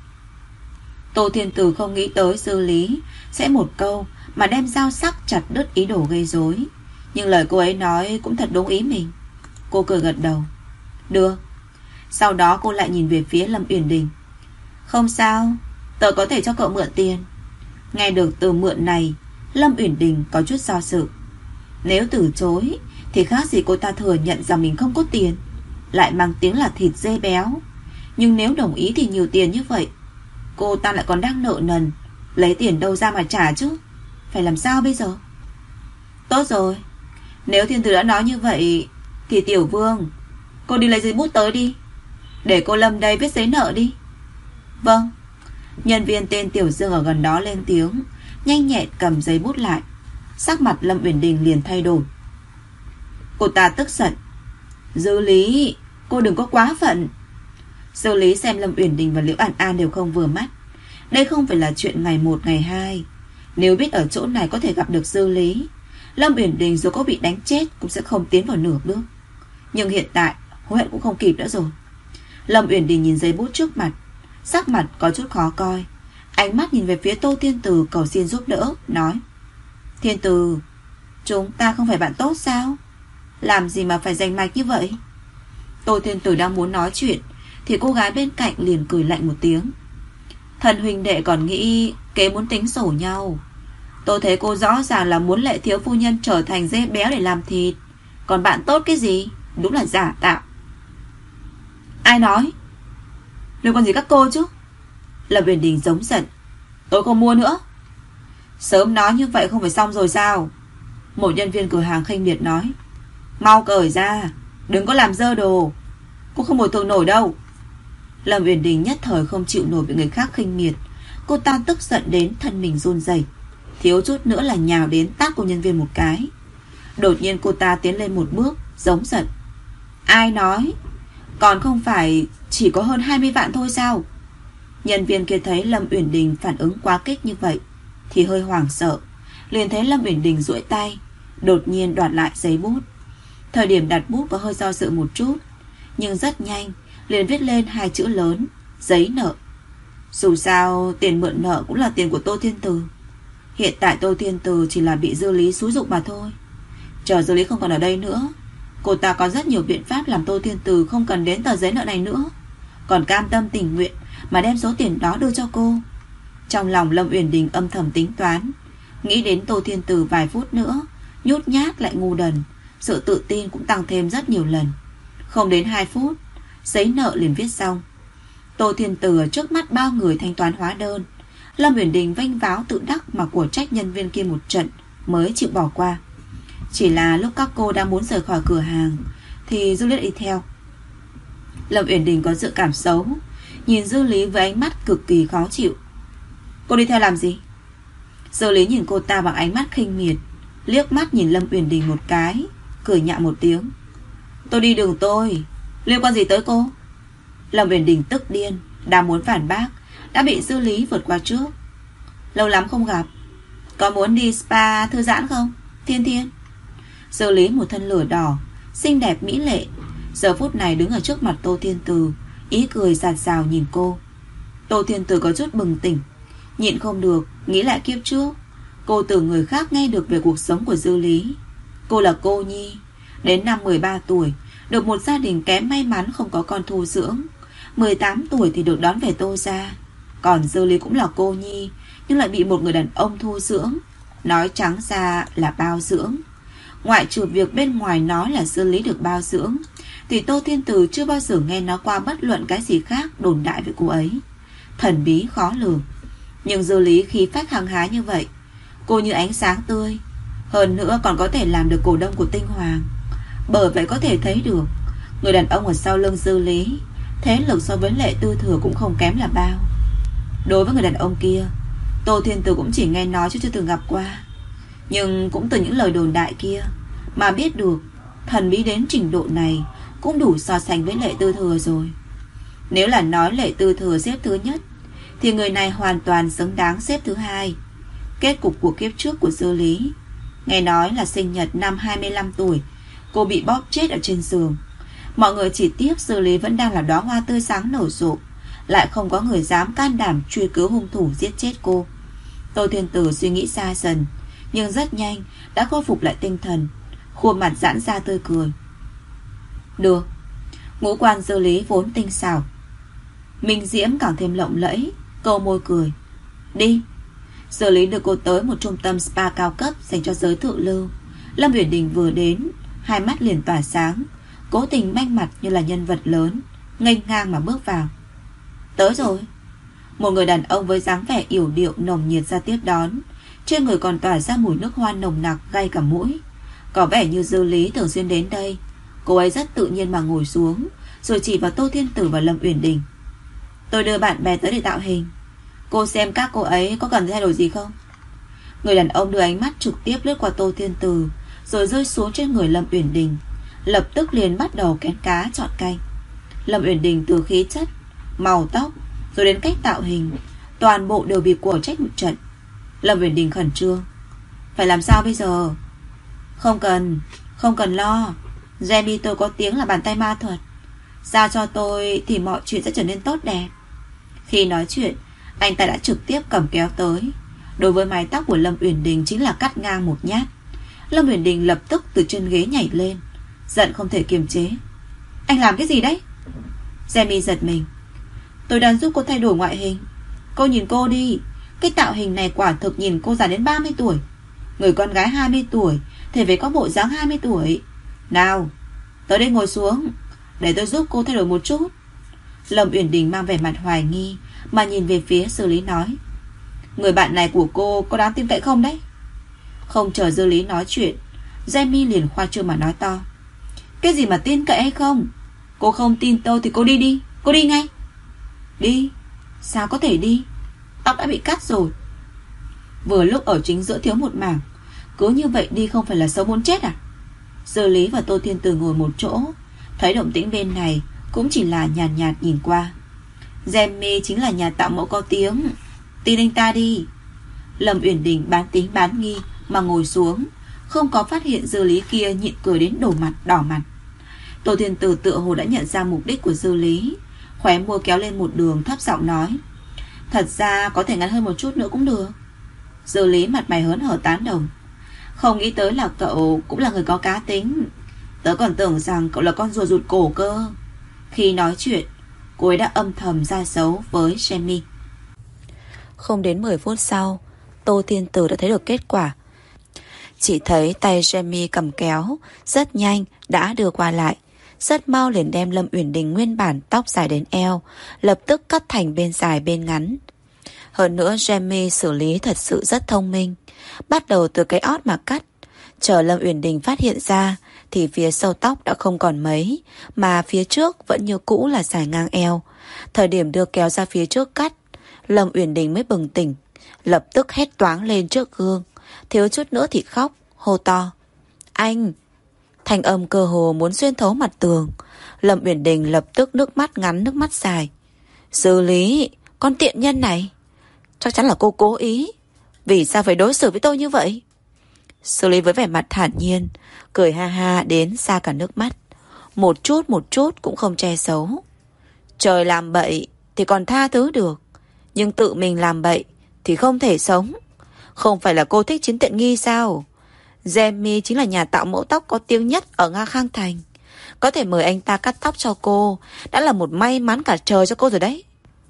Tô Thiên Từ không nghĩ tới Dư Lý sẽ một câu mà đem dao sắc chặt đứt ý đồ gây rối, nhưng lời cô ấy nói cũng thật đúng ý mình. Cô cười gật đầu. Được. Sau đó cô lại nhìn về phía Lâm Uyển Đình. Không sao, tớ có thể cho cậu mượn tiền. Nghe được từ mượn này, Lâm Uyển Đình có chút do dự. Nếu từ chối thì khác gì cô ta thừa nhận rằng mình không có tiền, lại mang tiếng là thịt dê béo. Nhưng nếu đồng ý thì nhiều tiền như vậy, cô ta lại còn đang nợ nần, lấy tiền đâu ra mà trả chứ? Phải làm sao bây giờ? Tốt rồi, nếu Thiên Tử đã nói như vậy thì Tiểu Vương, cô đi lấy giấy bút tới đi, để cô Lâm đây viết giấy nợ đi. Vâng. Nhân viên tên Tiểu Dương ở gần đó lên tiếng, nhanh nhẹn cầm giấy bút lại. Sắc mặt Lâm Uyển Đình liền thay đổi. Cô ta tức giận. Dư Lý, cô đừng có quá phận. Dư Lý xem Lâm Uyển Đình và Liễu An An đều không vừa mắt. Đây không phải là chuyện ngày một ngày hai. Nếu biết ở chỗ này có thể gặp được Dư Lý, Lâm Uyển Đình dù có bị đánh chết cũng sẽ không tiến vào nửa bước. Nhưng hiện tại hối hận cũng không kịp nữa rồi. Lâm Uyển Đình nhìn giấy bút trước mặt, sắc mặt có chút khó coi, Ánh mắt nhìn về phía Tô Thiên Từ cầu xin giúp đỡ, nói: Thiên Từ, chúng ta không phải bạn tốt sao? Làm gì mà phải giành mạch như vậy? Tô Thiên Từ đang muốn nói chuyện thì cô gái bên cạnh liền cười lạnh một tiếng: Thần huynh đệ còn nghĩ kế muốn tính sổ nhau. Tôi thấy cô rõ ràng là muốn Lệ thiếu phu nhân trở thành dê béo để làm thịt. Còn bạn tốt cái gì? Đúng là giả tạo. Ai nói? Liên quan gì các cô chứ? Lâm Uyển Đình giống giận: Tôi không mua nữa. Sớm nói như vậy không phải xong rồi sao? Một nhân viên cửa hàng khinh miệt nói: Mau cởi ra, đừng có làm dơ đồ. Cô không bồi thường nổi đâu. Lâm Uyển Đình nhất thời không chịu nổi bị người khác khinh miệt. Cô ta tức giận đến thân mình run rẩy, thiếu chút nữa là nhào đến tát cô nhân viên một cái. Đột nhiên cô ta tiến lên một bước, giống giận: Ai nói? Còn không phải chỉ có hơn hai mươi vạn thôi sao? Nhân viên kia thấy Lâm Uyển Đình phản ứng quá kích như vậy thì hơi hoảng sợ, liền thấy Lâm Uyển Đình duỗi tay, đột nhiên đoạt lại giấy bút. Thời điểm đặt bút có hơi do dự một chút, nhưng rất nhanh liền viết lên hai chữ lớn: giấy nợ. Dù sao tiền mượn nợ cũng là tiền của Tô Thiên Từ. Hiện tại Tô Thiên Từ chỉ là bị Dư Lý xúi giục mà thôi. Chờ Dư Lý không còn ở đây nữa, cô ta có rất nhiều biện pháp làm Tô Thiên Từ không cần đến tờ giấy nợ này nữa, còn cam tâm tình nguyện mà đem số tiền đó đưa cho cô. Trong lòng Lâm Uyển Đình âm thầm tính toán, nghĩ đến Tô Thiên Từ vài phút nữa nhút nhát lại ngu đần, sự tự tin cũng tăng thêm rất nhiều lần. Không đến hai phút, giấy nợ liền viết xong. Tô Thiên Từ ở trước mắt bao người thanh toán hóa đơn. Lâm Uyển Đình vênh váo tự đắc mà của trách nhân viên kia một trận mới chịu bỏ qua. Chỉ là lúc các cô đang muốn rời khỏi cửa hàng thì Dư Lý đi theo. Lâm Uyển Đình có dự cảm xấu, nhìn Dư Lý với ánh mắt cực kỳ khó chịu. Cô đi theo làm gì? Dư Lý nhìn cô ta bằng ánh mắt khinh miệt, liếc mắt nhìn Lâm Uyển Đình một cái, cười nhạo một tiếng: Tôi đi đường tôi, liên quan gì tới cô? Lâm Uyển Đình tức điên, đang muốn phản bác đã bị Dư Lý vượt qua trước. Lâu lắm không gặp, có muốn đi spa thư giãn không, Thiên Thiên? Dư Lý một thân lửa đỏ, xinh đẹp mỹ lệ, giờ phút này đứng ở trước mặt Tô Thiên Từ, ý cười rạt rào nhìn cô. Tô Thiên Từ có chút bừng tỉnh, nhịn không được nghĩ lại kiếp trước. Cô từ người khác nghe được về cuộc sống của Dư Lý. Cô là cô nhi, đến năm mười ba tuổi được một gia đình kém may mắn không có con thu dưỡng. Mười tám tuổi thì được đón về Tô gia. Còn Dư Lý cũng là cô nhi, nhưng lại bị một người đàn ông thu dưỡng, nói trắng ra là bao dưỡng. Ngoại trừ việc bên ngoài nói là Dư Lý được bao dưỡng, thì Tô Thiên Từ chưa bao giờ nghe nói qua bất luận cái gì khác đồn đại về cô ấy. Thần bí khó lường. Nhưng Dư Lý khí phách hăng hái như vậy, cô như ánh sáng tươi, hơn nữa còn có thể làm được cổ đông của Tinh Hoàng. Bởi vậy có thể thấy được người đàn ông ở sau lưng Dư Lý, thế lực so với Lệ Tư Thừa cũng không kém là bao. Đối với người đàn ông kia, Tô Thiên Từ cũng chỉ nghe nói chứ chưa từng gặp qua. Nhưng cũng từ những lời đồn đại kia mà biết được thần bí đến trình độ này cũng đủ so sánh với Lệ Tư Thừa rồi. Nếu là nói Lệ Tư Thừa xếp thứ nhất, thì người này hoàn toàn xứng đáng xếp thứ hai. Kết cục của kiếp trước của Dư Lý, nghe nói là sinh nhật năm hai mươi lăm tuổi, cô bị bóp chết ở trên giường. Mọi người chỉ tiếc Dư Lý vẫn đang là đóa hoa tươi sáng nở rộ, lại không có người dám can đảm truy cứu hung thủ giết chết cô. Tô Thiên Tử suy nghĩ xa dần, nhưng rất nhanh đã khôi phục lại tinh thần, khuôn mặt giãn ra tươi cười. Được. Ngũ quan Dư Lý vốn tinh xảo, minh diễm càng thêm lộng lẫy, câu môi cười. Đi. Dư Lý đưa cô tới một trung tâm spa cao cấp dành cho giới thượng lưu. Lâm Uyển Đình vừa đến, hai mắt liền tỏa sáng, cố tình manh mặt như là nhân vật lớn, nghênh ngang mà bước vào. Tới rồi. Một người đàn ông với dáng vẻ yểu điệu nồng nhiệt ra tiếp đón, trên người còn tỏa ra mùi nước hoa nồng nặc gay cả mũi. Có vẻ như Dư Lý thường xuyên đến đây. Cô ấy rất tự nhiên mà ngồi xuống, rồi chỉ vào Tô Thiên Tử và Lâm Uyển Đình. Tôi đưa bạn bè tới để tạo hình, cô xem các cô ấy có cần thay đổi gì không? Người đàn ông đưa ánh mắt trực tiếp lướt qua Tô Thiên Tử, rồi rơi xuống trên người Lâm Uyển Đình, lập tức liền bắt đầu kén cá chọn canh. Lâm Uyển Đình từ khí chất, màu tóc, rồi đến cách tạo hình, toàn bộ đều bị của trách một trận. Lâm Uyển Đình khẩn trương. Phải làm sao bây giờ? Không cần, không cần lo. Jamie tôi có tiếng là bàn tay ma thuật, giao cho tôi thì mọi chuyện sẽ trở nên tốt đẹp. Khi nói chuyện, Anh ta đã trực tiếp cầm kéo tới. Đối với mái tóc của Lâm Uyển Đình chính là cắt ngang một nhát. Lâm Uyển Đình lập tức từ trên ghế nhảy lên, giận không thể kiềm chế. Anh làm cái gì đấy? Jamie giật mình. Tôi đang giúp cô thay đổi ngoại hình. Cô nhìn cô đi, cái tạo hình này quả thực nhìn cô già đến ba mươi tuổi. Người con gái hai mươi tuổi thì phải có bộ dáng hai mươi tuổi. Nào, tới đây ngồi xuống, để tôi giúp cô thay đổi một chút. Lâm Uyển Đình mang vẻ mặt hoài nghi mà nhìn về phía Dư Lý nói. Người bạn này của cô có đáng tin cậy không đấy? Không chờ Dư Lý nói chuyện, Jamie liền khoa trương mà nói to. Cái gì mà tin cậy hay không? Cô không tin tôi thì cô đi đi. Cô đi ngay. Đi? Sao có thể đi? Tóc đã bị cắt rồi. Vừa lúc ở chính giữa thiếu một mảng, cứ như vậy đi không phải là xấu muốn chết à? Dư Lý và Tô Thiên Từ ngồi một chỗ, thấy động tĩnh bên này cũng chỉ là nhàn nhạt, nhạt nhìn qua. Jamie chính là nhà tạo mẫu có tiếng, tin anh ta đi. Lâm Uyển Đình bán tính bán nghi mà ngồi xuống, không có phát hiện Dư Lý kia nhịn cười đến đổ mặt đỏ mặt. Tô Thiên Từ tựa hồ đã nhận ra mục đích của Dư Lý, khóe môi kéo lên một đường, thấp giọng nói. Thật ra có thể ngắn hơn một chút nữa cũng được. Dư Lý mặt mày hớn hở tán đồng. Không nghĩ tới là cậu cũng là người có cá tính. Tớ còn tưởng rằng cậu là con rùa rụt cổ cơ. Khi nói chuyện, cô ấy đã âm thầm ra dấu với Jamie. Không đến mười phút sau, Tô Thiên Từ đã thấy được kết quả. Chỉ thấy tay Jamie cầm kéo rất nhanh đã đưa qua lại, rất mau liền đem Lâm Uyển Đình nguyên bản tóc dài đến eo lập tức cắt thành bên dài bên ngắn. Hơn nữa Jamie xử lý thật sự rất thông minh, bắt đầu từ cái ót mà cắt. Chờ Lâm Uyển Đình phát hiện ra thì phía sau tóc đã không còn mấy, mà phía trước vẫn như cũ là dài ngang eo. Thời điểm đưa kéo ra phía trước cắt, Lâm Uyển Đình mới bừng tỉnh, lập tức hét toáng lên trước gương, thiếu chút nữa thì khóc, hô to. Anh! Thanh âm cơ hồ muốn xuyên thấu mặt tường. Lâm Uyển Đình lập tức nước mắt ngắn nước mắt dài. Dư Lý, con tiện nhân này, chắc chắn là cô cố ý. Vì sao phải đối xử với tôi như vậy? Dư Lý với vẻ mặt thản nhiên, cười ha ha đến xa cả nước mắt, một chút một chút cũng không che giấu. Trời làm bậy thì còn tha thứ được, nhưng tự mình làm bậy thì không thể sống. Không phải là cô thích chiếm tiện nghi sao? Jamie chính là nhà tạo mẫu tóc có tiếng nhất ở Nga Khang Thành. Có thể mời anh ta cắt tóc cho cô đã là một may mắn cả trời cho cô rồi đấy.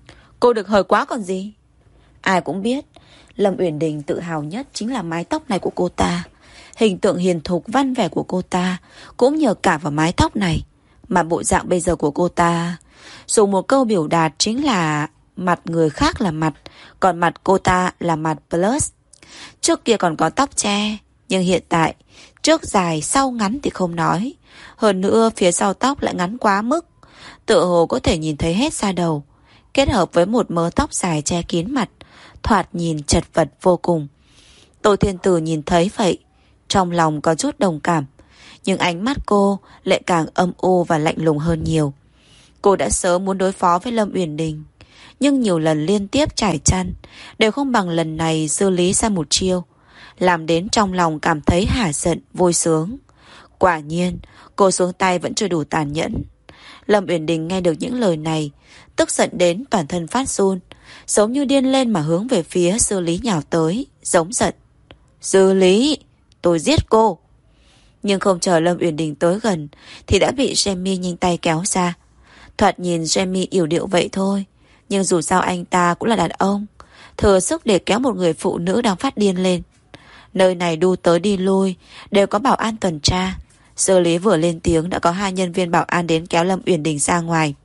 Cô được hời quá còn gì. Ai cũng biết Lâm Uyển Đình tự hào nhất chính là mái tóc này của cô ta. Hình tượng hiền thục văn vẻ của cô ta cũng nhờ cả vào mái tóc này. Mà bộ dạng bây giờ của cô ta, dùng một câu biểu đạt chính là mặt người khác là mặt, còn mặt cô ta là mặt plus. Trước kia còn có tóc che, nhưng hiện tại trước dài sau ngắn thì không nói. Hơn nữa phía sau tóc lại ngắn quá mức, tựa hồ có thể nhìn thấy hết da đầu, kết hợp với một mớ tóc dài che kín mặt, thoạt nhìn chật vật vô cùng. Tô Thiên Từ nhìn thấy vậy, trong lòng có chút đồng cảm, nhưng ánh mắt cô lại càng âm u và lạnh lùng hơn nhiều. Cô đã sớm muốn đối phó với Lâm Uyển Đình, nhưng nhiều lần liên tiếp trải chăn đều không bằng lần này Dư Lý ra một chiêu, làm đến trong lòng cảm thấy hả giận vui sướng. Quả nhiên cô xuống tay vẫn chưa đủ tàn nhẫn. Lâm Uyển Đình nghe được những lời này, tức giận đến toàn thân phát run, giống như điên lên mà hướng về phía Dư Lý nhào tới, giống giận. Dư Lý, tôi giết cô. Nhưng không chờ Lâm Uyển Đình tới gần thì đã bị Jamie nhanh tay kéo ra. Thoạt nhìn Jamie yểu điệu vậy thôi, nhưng dù sao anh ta cũng là đàn ông, thừa sức để kéo một người phụ nữ đang phát điên lên. Nơi này đu tới đi lui đều có bảo an tuần tra. Dư Lý vừa lên tiếng đã có hai nhân viên bảo an đến kéo Lâm Uyển Đình ra ngoài.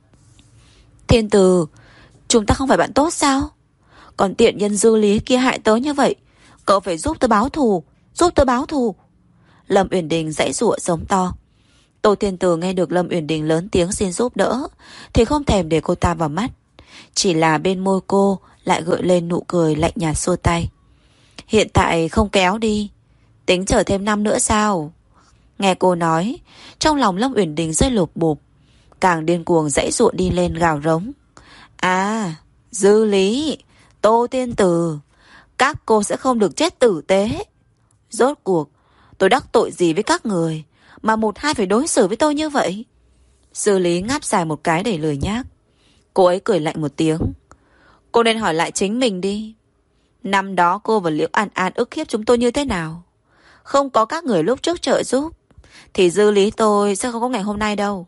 Thiên Từ, chúng ta không phải bạn tốt sao? Còn tiện nhân Dư Lý kia hại tớ như vậy, cậu phải giúp tớ báo thù, giúp tớ báo thù. Lâm Uyển Đình giãy giụa giống to. Tô Thiên Từ nghe được Lâm Uyển Đình lớn tiếng xin giúp đỡ thì không thèm để cô ta vào mắt, chỉ là bên môi cô lại gợi lên nụ cười lạnh nhạt xua tay. Hiện tại không kéo đi, tính chờ thêm năm nữa sao? Nghe cô nói, trong lòng Lâm Uyển Đình rơi lột bột, càng điên cuồng giãy giụa đi lên gào rống. À, Dư Lý, Tô Thiên Từ, các cô sẽ không được chết tử tế. Rốt cuộc tôi đắc tội gì với các người mà một hai phải đối xử với tôi như vậy? Dư Lý ngáp dài một cái để lười nhác. Cô ấy cười lạnh một tiếng. Cô nên hỏi lại chính mình đi. Năm đó cô và Liễu An An ức hiếp chúng tôi như thế nào? Không có các người lúc trước trợ giúp thì dư lý tôi sẽ không có ngày hôm nay đâu.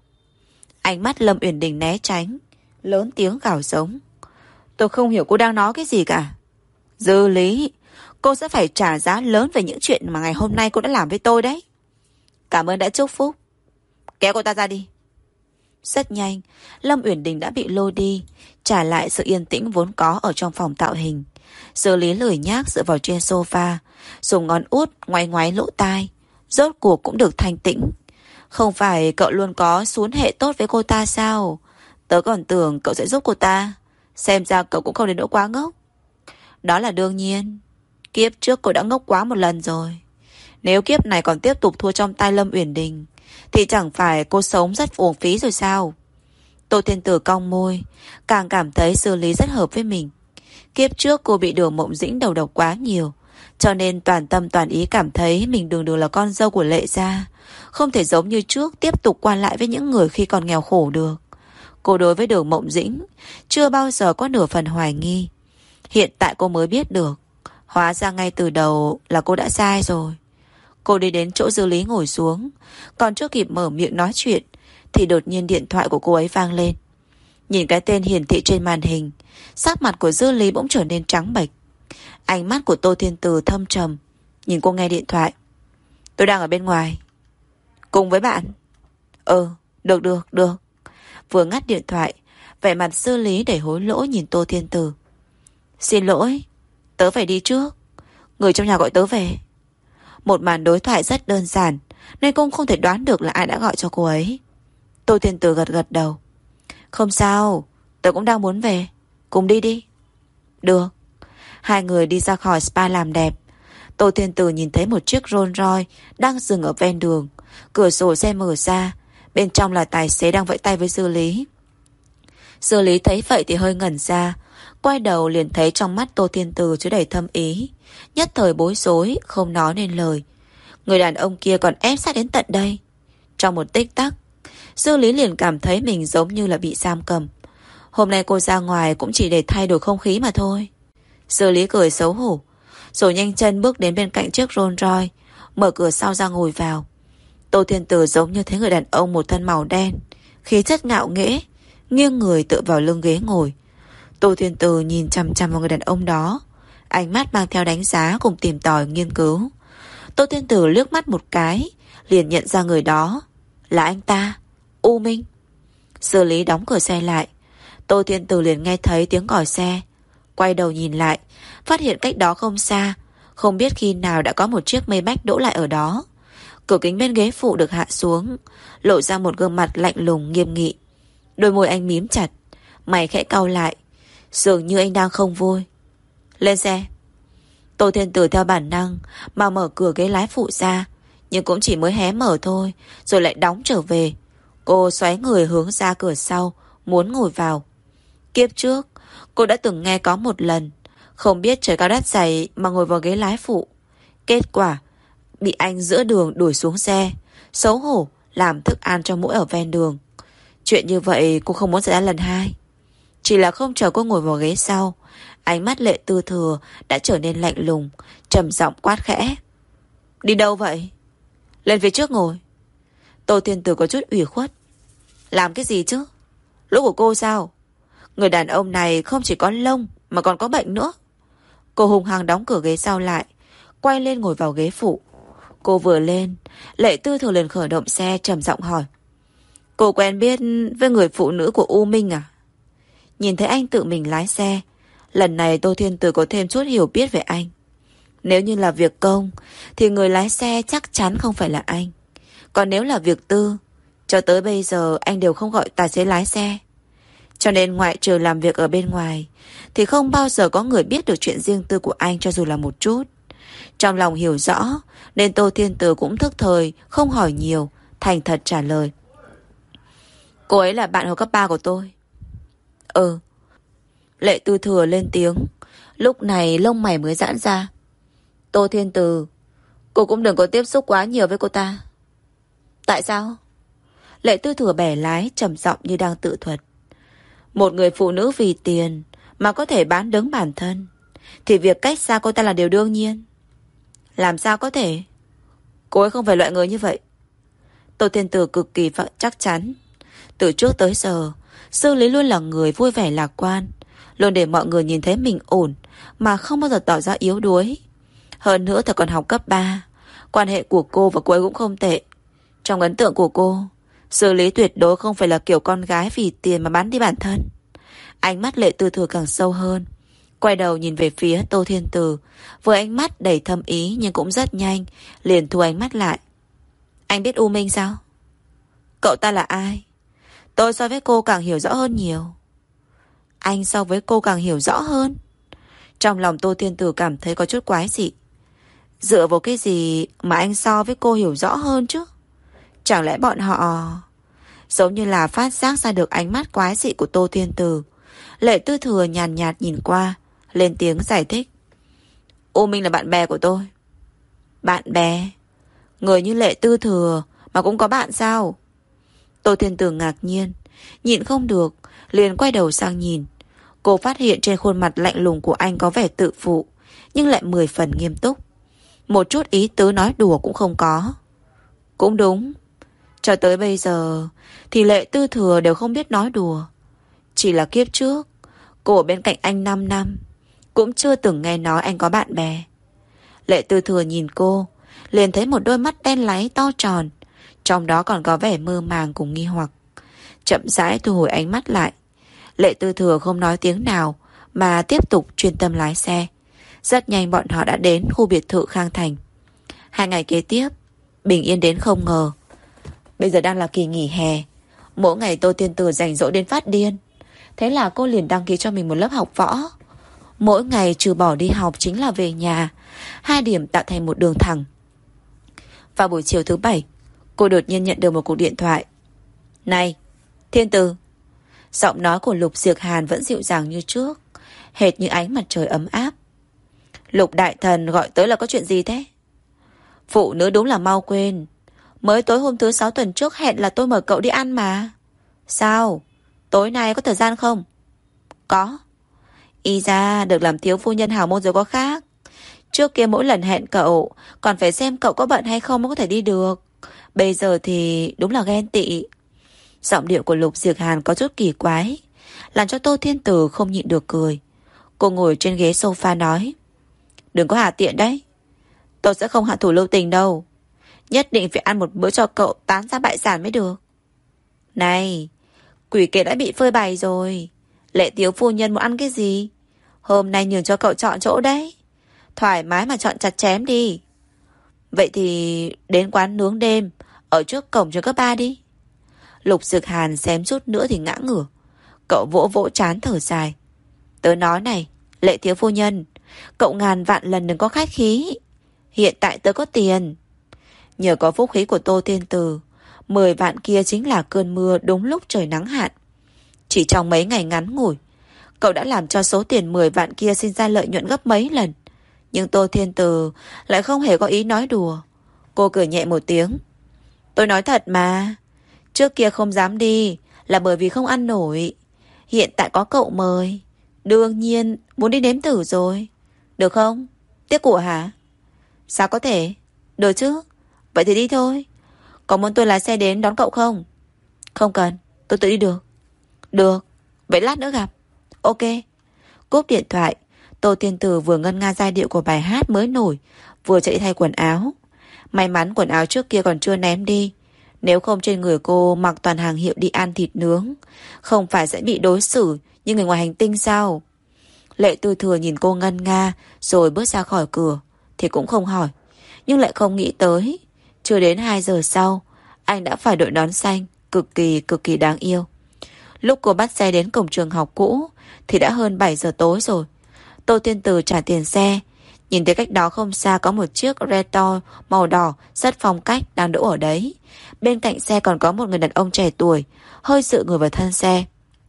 Ánh mắt Lâm Uyển Đình né tránh, lớn tiếng gào giống. Tôi không hiểu cô đang nói cái gì cả. Dư lý, cô sẽ phải trả giá lớn về những chuyện mà ngày hôm nay cô đã làm với tôi đấy. Cảm ơn đã chúc phúc. Kéo cô ta ra đi. Rất nhanh, Lâm Uyển Đình đã bị lôi đi, trả lại sự yên tĩnh vốn có ở trong phòng tạo hình. Dư lý lười nhác dựa vào trên sofa, dùng ngón út ngoáy ngoáy lỗ tai. Rốt cuộc cũng được thanh tĩnh. Không phải cậu luôn có xún hệ tốt với cô ta sao? Tớ còn tưởng cậu sẽ giúp cô ta. Xem ra cậu cũng không đến nỗi quá ngốc. Đó là đương nhiên. Kiếp trước cậu đã ngốc quá một lần rồi. Nếu kiếp này còn tiếp tục thua trong tay Lâm Uyển Đình thì chẳng phải cô sống rất uổng phí rồi sao? Tô Thiên Tử cong môi, càng cảm thấy xử lý rất hợp với mình. Kiếp trước cô bị Đường Mộng Dĩnh đầu độc quá nhiều, cho nên toàn tâm toàn ý cảm thấy mình đường đường là con dâu của Lệ gia, không thể giống như trước tiếp tục qua lại với những người khi còn nghèo khổ được. Cô đối với Đường Mộng Dĩnh chưa bao giờ có nửa phần hoài nghi. Hiện tại cô mới biết được, hóa ra ngay từ đầu là cô đã sai rồi. Cô đi đến chỗ Dư Lý ngồi xuống, còn chưa kịp mở miệng nói chuyện thì đột nhiên điện thoại của cô ấy vang lên. Nhìn cái tên hiển thị trên màn hình, sắc mặt của Dư Lý bỗng trở nên trắng bệch. Ánh mắt của Tô Thiên Từ thâm trầm, nhìn cô nghe điện thoại. Tôi đang ở bên ngoài. Cùng với bạn? Ừ, được được, được. Vừa ngắt điện thoại, vẻ mặt Dư Lý để hối lỗi nhìn Tô Thiên Từ. Xin lỗi, tớ phải đi trước. Người trong nhà gọi tớ về. Một màn đối thoại rất đơn giản, nên cô không thể đoán được là ai đã gọi cho cô ấy. Tô Thiên Từ gật gật đầu. Không sao, tớ cũng đang muốn về. Cùng đi đi. Được. Hai người đi ra khỏi spa làm đẹp. Tô Thiên Từ nhìn thấy một chiếc Rolls Royce đang dừng ở ven đường. Cửa sổ xe mở ra, bên trong là tài xế đang vẫy tay với Dư Lý. Dư Lý thấy vậy thì hơi ngẩn ra, quay đầu liền thấy trong mắt Tô Thiên Từ chứa đầy thâm ý, nhất thời bối rối, không nói nên lời. Người đàn ông kia còn ép sát đến tận đây. Trong một tích tắc, Dư Lý liền cảm thấy mình giống như là bị giam cầm. Hôm nay cô ra ngoài cũng chỉ để thay đổi không khí mà thôi. Dư Lý cười xấu hổ, rồi nhanh chân bước đến bên cạnh chiếc Rolls Royce, mở cửa sau ra ngồi vào. Tô Thiên Từ giống như thấy người đàn ông một thân màu đen, khí chất ngạo nghễ, nghiêng người tựa vào lưng ghế ngồi. Tô Thiên Từ nhìn chằm chằm vào người đàn ông đó, ánh mắt mang theo đánh giá cùng tìm tòi nghiên cứu. Tô Thiên Từ liếc mắt một cái, liền nhận ra người đó là anh ta, U Minh. Xử lý đóng cửa xe lại, Tô Thiên Từ liền nghe thấy tiếng còi xe. Quay đầu nhìn lại, phát hiện cách đó không xa, không biết khi nào đã có một chiếc Maybach đỗ lại ở đó. Cửa kính bên ghế phụ được hạ xuống, lộ ra một gương mặt lạnh lùng nghiêm nghị. Đôi môi anh mím chặt, mày khẽ cau lại, dường như anh đang không vui. Lên xe. Tô Thiên Từ theo bản năng mà mở cửa ghế lái phụ ra, nhưng cũng chỉ mới hé mở thôi, rồi lại đóng trở về. Cô xoáy người hướng ra cửa sau, muốn ngồi vào. Kiếp trước, cô đã từng nghe có một lần, không biết trời cao đất dày mà ngồi vào ghế lái phụ. Kết quả, bị anh giữa đường đuổi xuống xe, xấu hổ làm thức ăn cho muỗi ở ven đường. Chuyện như vậy cô không muốn xảy ra lần hai. Chỉ là không chờ cô ngồi vào ghế sau, ánh mắt Lệ Tư Thừa đã trở nên lạnh lùng, trầm giọng quát khẽ. Đi đâu vậy? Lên phía trước ngồi. Tô Thiên Tử có chút ủy khuất. Làm cái gì chứ? Lỗi của cô sao? Người đàn ông này không chỉ có lông mà còn có bệnh nữa. Cô hùng hăng đóng cửa ghế sau lại, quay lên ngồi vào ghế phụ. Cô vừa lên, Lệ Tư Thừa liền khởi động xe trầm giọng hỏi. Cô quen biết với người phụ nữ của U Minh à? Nhìn thấy anh tự mình lái xe, lần này Tô Thiên Tử có thêm chút hiểu biết về anh. Nếu như là việc công thì người lái xe chắc chắn không phải là anh. Còn nếu là việc tư, cho tới bây giờ anh đều không gọi tài xế lái xe. Cho nên ngoại trừ làm việc ở bên ngoài thì không bao giờ có người biết được chuyện riêng tư của anh cho dù là một chút. Trong lòng hiểu rõ nên Tô Thiên Tử cũng thức thời, không hỏi nhiều, thành thật trả lời. Cô ấy là bạn hồi cấp ba của tôi. Ừ. Lệ Tư Thừa lên tiếng. Lúc này lông mày mới giãn ra. Tô Thiên Từ, cô cũng đừng có tiếp xúc quá nhiều với cô ta. Tại sao? Lệ Tư Thừa bẻ lái trầm giọng như đang tự thuật. Một người phụ nữ vì tiền mà có thể bán đứng bản thân, thì việc cách xa cô ta là điều đương nhiên. Làm sao có thể? Cô ấy không phải loại người như vậy. Tô Thiên Tử cực kỳ chắc chắn. Từ trước tới giờ, Sư Lý luôn là người vui vẻ lạc quan, luôn để mọi người nhìn thấy mình ổn, mà không bao giờ tỏ ra yếu đuối. Hơn nữa thời còn học cấp ba, quan hệ của cô và cô ấy cũng không tệ. Trong ấn tượng của cô, Sư Lý tuyệt đối không phải là kiểu con gái vì tiền mà bán đi bản thân. Ánh mắt Lệ Tư Thừa càng sâu hơn, quay đầu nhìn về phía Tô Thiên Tử với ánh mắt đầy thâm ý, nhưng cũng rất nhanh liền thu ánh mắt lại. Anh biết U Minh sao? Cậu ta là ai? Tôi so với cô càng hiểu rõ hơn nhiều. Anh so với cô càng hiểu rõ hơn? Trong lòng Tô Thiên Tử cảm thấy có chút quái dị. Dựa vào cái gì mà anh so với cô hiểu rõ hơn chứ? Chẳng lẽ bọn họ... Giống như là phát giác ra được ánh mắt quái dị của Tô Thiên Tử, Lệ Tư Thừa nhàn nhạt, nhạt nhìn qua, lên tiếng giải thích. U Minh là bạn bè của tôi. Bạn bè? Người như Lệ Tư Thừa mà cũng có bạn sao? Tô Thiên Tử ngạc nhiên, nhịn không được, liền quay đầu sang nhìn. Cô phát hiện trên khuôn mặt lạnh lùng của anh có vẻ tự phụ, nhưng lại mười phần nghiêm túc. Một chút ý tứ nói đùa cũng không có. Cũng đúng, cho tới bây giờ thì Lệ Tư Thừa đều không biết nói đùa. Chỉ là kiếp trước cô ở bên cạnh anh năm năm, cũng chưa từng nghe nói anh có bạn bè. Lệ Tư Thừa nhìn cô, liền thấy một đôi mắt đen láy to tròn, trong đó còn có vẻ mơ màng cùng nghi hoặc. Chậm rãi thu hồi ánh mắt lại. Lệ Tư Thừa không nói tiếng nào mà tiếp tục chuyên tâm lái xe. Rất nhanh bọn họ đã đến khu biệt thự Khang Thành. Hai ngày kế tiếp bình yên đến không ngờ. Bây giờ đang là kỳ nghỉ hè, mỗi ngày Tô Thiên Tử rảnh rỗi đến phát điên. Thế là cô liền đăng ký cho mình một lớp học võ. Mỗi ngày trừ bỏ đi học chính là về nhà, hai điểm tạo thành một đường thẳng. Vào buổi chiều thứ bảy, cô đột nhiên nhận được một cuộc điện thoại. Này, Thiên Tử. Giọng nói của Lục Diệc Hàn vẫn dịu dàng như trước, hệt như ánh mặt trời ấm áp. Lục đại thần gọi tới là có chuyện gì thế? Phụ nữ đúng là mau quên. Mới tối hôm thứ sáu tuần trước hẹn là tôi mời cậu đi ăn mà. Sao? Tối nay có thời gian không? Có. Y ra được làm thiếu phu nhân hào môn rồi có khác. Trước kia mỗi lần hẹn cậu còn phải xem cậu có bận hay không mới có thể đi được. Bây giờ thì đúng là ghen tị. Giọng điệu của Lục Diệc Hàn có chút kỳ quái, làm cho Tô Thiên Tử không nhịn được cười. Cô ngồi trên ghế sofa nói. Đừng có hà tiện đấy. Tôi sẽ không hạ thủ lưu tình đâu. Nhất định phải ăn một bữa cho cậu tán ra bại sản mới được. Này, quỷ kế đã bị phơi bày rồi. Lệ thiếu phu nhân muốn ăn cái gì? Hôm nay nhường cho cậu chọn chỗ đấy. Thoải mái mà chọn chặt chém đi. Vậy thì đến quán nướng đêm ở trước cổng trường cấp ba đi. Lục Diệc Hàn xém chút nữa thì ngã ngửa. Cậu vỗ vỗ trán thở dài. Tớ nói này, Lệ thiếu phu nhân, cậu ngàn vạn lần đừng có khách khí. Hiện tại tớ có tiền. Nhờ có phúc khí của Tô Thiên Tử, mười vạn kia chính là cơn mưa đúng lúc trời nắng hạn. Chỉ trong mấy ngày ngắn ngủi, cậu đã làm cho số tiền mười vạn kia sinh ra lợi nhuận gấp mấy lần. Nhưng Tô Thiên Tử lại không hề có ý nói đùa. Cô cười nhẹ một tiếng. Tôi nói thật mà. Trước kia không dám đi là bởi vì không ăn nổi. Hiện tại có cậu mời, đương nhiên muốn đi nếm thử rồi. Được không? Tiếc của hả? Sao có thể? Được chứ. Vậy thì đi thôi. Có muốn tôi lái xe đến đón cậu không? Không cần, tôi tự đi được. Được, vậy lát nữa gặp. Ok. Cúp điện thoại, Tô Thiên Tử vừa ngân nga giai điệu của bài hát mới nổi, vừa chạy thay quần áo. May mắn quần áo trước kia còn chưa ném đi. Nếu không trên người cô mặc toàn hàng hiệu đi ăn thịt nướng, không phải sẽ bị đối xử như người ngoài hành tinh sao? Lệ Tư Thừa nhìn cô ngân nga rồi bước ra khỏi cửa thì cũng không hỏi, nhưng lại không nghĩ tới chưa đến hai giờ sau anh đã phải đội nón xanh cực kỳ cực kỳ đáng yêu. Lúc cô bắt xe đến cổng trường học cũ thì đã hơn bảy giờ tối rồi. Tô Thiên Tử trả tiền xe, nhìn thấy cách đó không xa có một chiếc Reto màu đỏ rất phong cách đang đỗ ở đấy. Bên cạnh xe còn có một người đàn ông trẻ tuổi, hơi dựa người vào thân xe.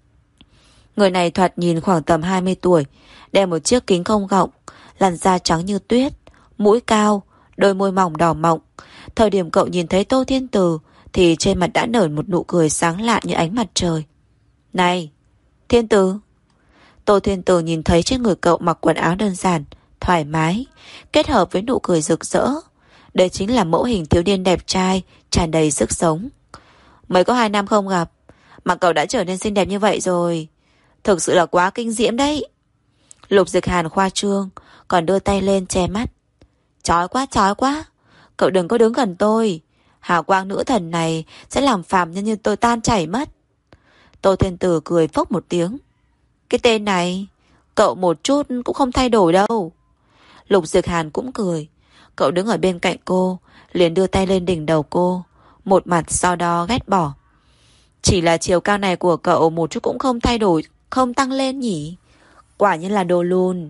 Người này thoạt nhìn khoảng tầm hai mươi tuổi, đeo một chiếc kính không gọng, làn da trắng như tuyết, mũi cao, đôi môi mỏng đỏ mọng. Thời điểm cậu nhìn thấy Tô Thiên Tử thì trên mặt đã nở một nụ cười sáng lạ như ánh mặt trời. Này, Thiên Tử! Tô Thiên Từ nhìn thấy trên người cậu mặc quần áo đơn giản, thoải mái, kết hợp với nụ cười rực rỡ. Đây chính là mẫu hình thiếu niên đẹp trai, tràn đầy sức sống. Mới có hai năm không gặp mà cậu đã trở nên xinh đẹp như vậy rồi. Thực sự là quá kinh diễm đấy. Lục Dịch Hàn khoa trương, còn đưa tay lên che mắt. Chói quá, chói quá. Cậu đừng có đứng gần tôi. Hào quang nữ thần này sẽ làm phàm nhân như tôi tan chảy mất. Tô Thiên Tử cười phốc một tiếng. Cái tên này, cậu một chút cũng không thay đổi đâu. Lục Dịch Hàn cũng cười. Cậu đứng ở bên cạnh cô, liền đưa tay lên đỉnh đầu cô, một mặt sau đó ghét bỏ. Chỉ là chiều cao này của cậu một chút cũng không thay đổi, không tăng lên nhỉ? Quả nhiên là đồ lùn.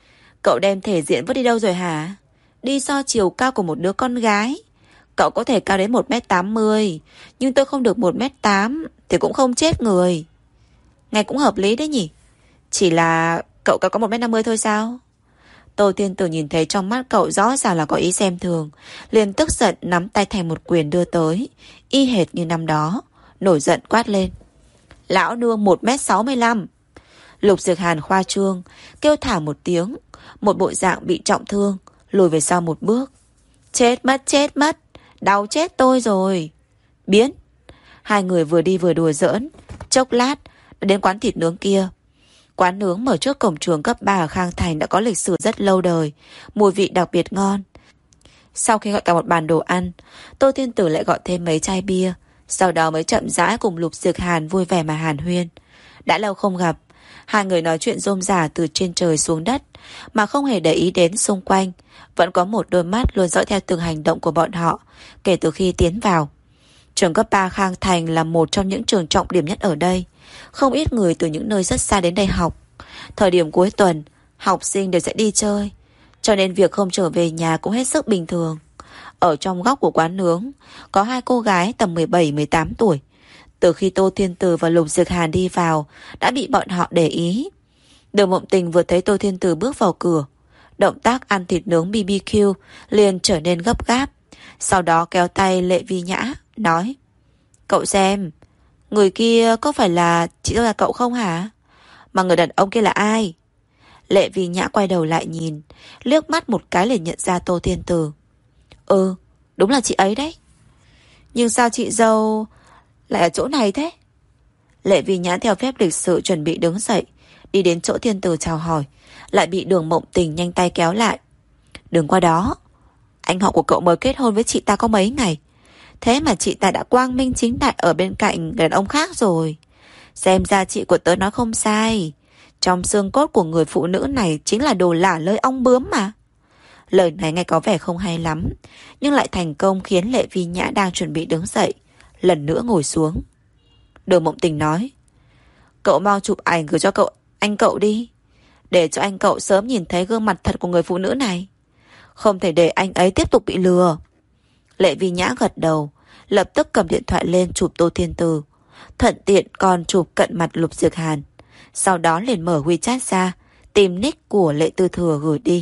Cậu đem thể diện vứt đi đâu rồi hả? Đi so chiều cao của một đứa con gái. Cậu có thể cao đến một mét tám mươi, nhưng tôi không được một mét tám thì cũng không chết người. Nghe cũng hợp lý đấy nhỉ? Chỉ là cậu cao có một mét năm mươi thôi sao? Tô Thiên Tử nhìn thấy trong mắt cậu rõ ràng là có ý xem thường, liền tức giận nắm tay thành một quyền đưa tới, y hệt như năm đó, nổi giận quát lên. Lão nương một mét sáu mươi lăm. Lục Diệc Hàn khoa trương, kêu thả một tiếng, một bộ dạng bị trọng thương, lùi về sau một bước. Chết mất, chết mất, đau chết tôi rồi. Biến. Hai người vừa đi vừa đùa giỡn, chốc lát đã đến quán thịt nướng kia. Quán nướng mở trước cổng trường cấp ba ở Khang Thành đã có lịch sử rất lâu đời, mùi vị đặc biệt ngon. Sau khi gọi cả một bàn đồ ăn, Tô Thiên Tử lại gọi thêm mấy chai bia, sau đó mới chậm rãi cùng Lục Diệc Hàn vui vẻ mà hàn huyên. Đã lâu không gặp, hai người nói chuyện rôm rả từ trên trời xuống đất, mà không hề để ý đến xung quanh. Vẫn có một đôi mắt luôn dõi theo từng hành động của bọn họ kể từ khi tiến vào. Trường cấp ba Khang Thành là một trong những trường trọng điểm nhất ở đây. Không ít người từ những nơi rất xa đến đây học. Thời điểm cuối tuần, học sinh đều sẽ đi chơi, cho nên việc không trở về nhà cũng hết sức bình thường. Ở trong góc của quán nướng có hai cô gái tầm mười bảy mười tám tuổi. Từ khi Tô Thiên Tử và Lục Diệc Hàn đi vào đã bị bọn họ để ý. Đường Mộng Tình vừa thấy Tô Thiên Tử bước vào cửa, động tác ăn thịt nướng bê bê kiu liền trở nên gấp gáp. Sau đó kéo tay Lệ Vi Nhã nói: Cậu xem, người kia có phải là chị dâu là cậu không hả? Mà người đàn ông kia là ai? Lệ Vi Nhã quay đầu lại nhìn, liếc mắt một cái liền nhận ra Tô Thiên Tử. Ừ, đúng là chị ấy đấy. Nhưng sao chị dâu lại ở chỗ này thế? Lệ Vi Nhã theo phép lịch sự chuẩn bị đứng dậy, đi đến chỗ Thiên Tử chào hỏi, lại bị Đường Mộng Tình nhanh tay kéo lại. Đừng qua đó, anh họ của cậu mới kết hôn với chị ta có mấy ngày, thế mà chị ta đã quang minh chính đại ở bên cạnh người đàn ông khác rồi. Xem ra chị của tớ nói không sai, trong xương cốt của người phụ nữ này chính là đồ lả lơi ong bướm mà. Lời này nghe có vẻ không hay lắm, nhưng lại thành công khiến Lệ Vi Nhã đang chuẩn bị đứng dậy lần nữa ngồi xuống. Đường Mộng Tình nói: Cậu mau chụp ảnh gửi cho cậu anh cậu đi, để cho anh cậu sớm nhìn thấy gương mặt thật của người phụ nữ này. Không thể để anh ấy tiếp tục bị lừa. Lệ Vi Nhã gật đầu, lập tức cầm điện thoại lên chụp Tô Thiên Tử, thuận tiện còn chụp cận mặt Lục Diệc Hàn. Sau đó liền mở WeChat ra, tìm nick của Lệ Tư Thừa gửi đi.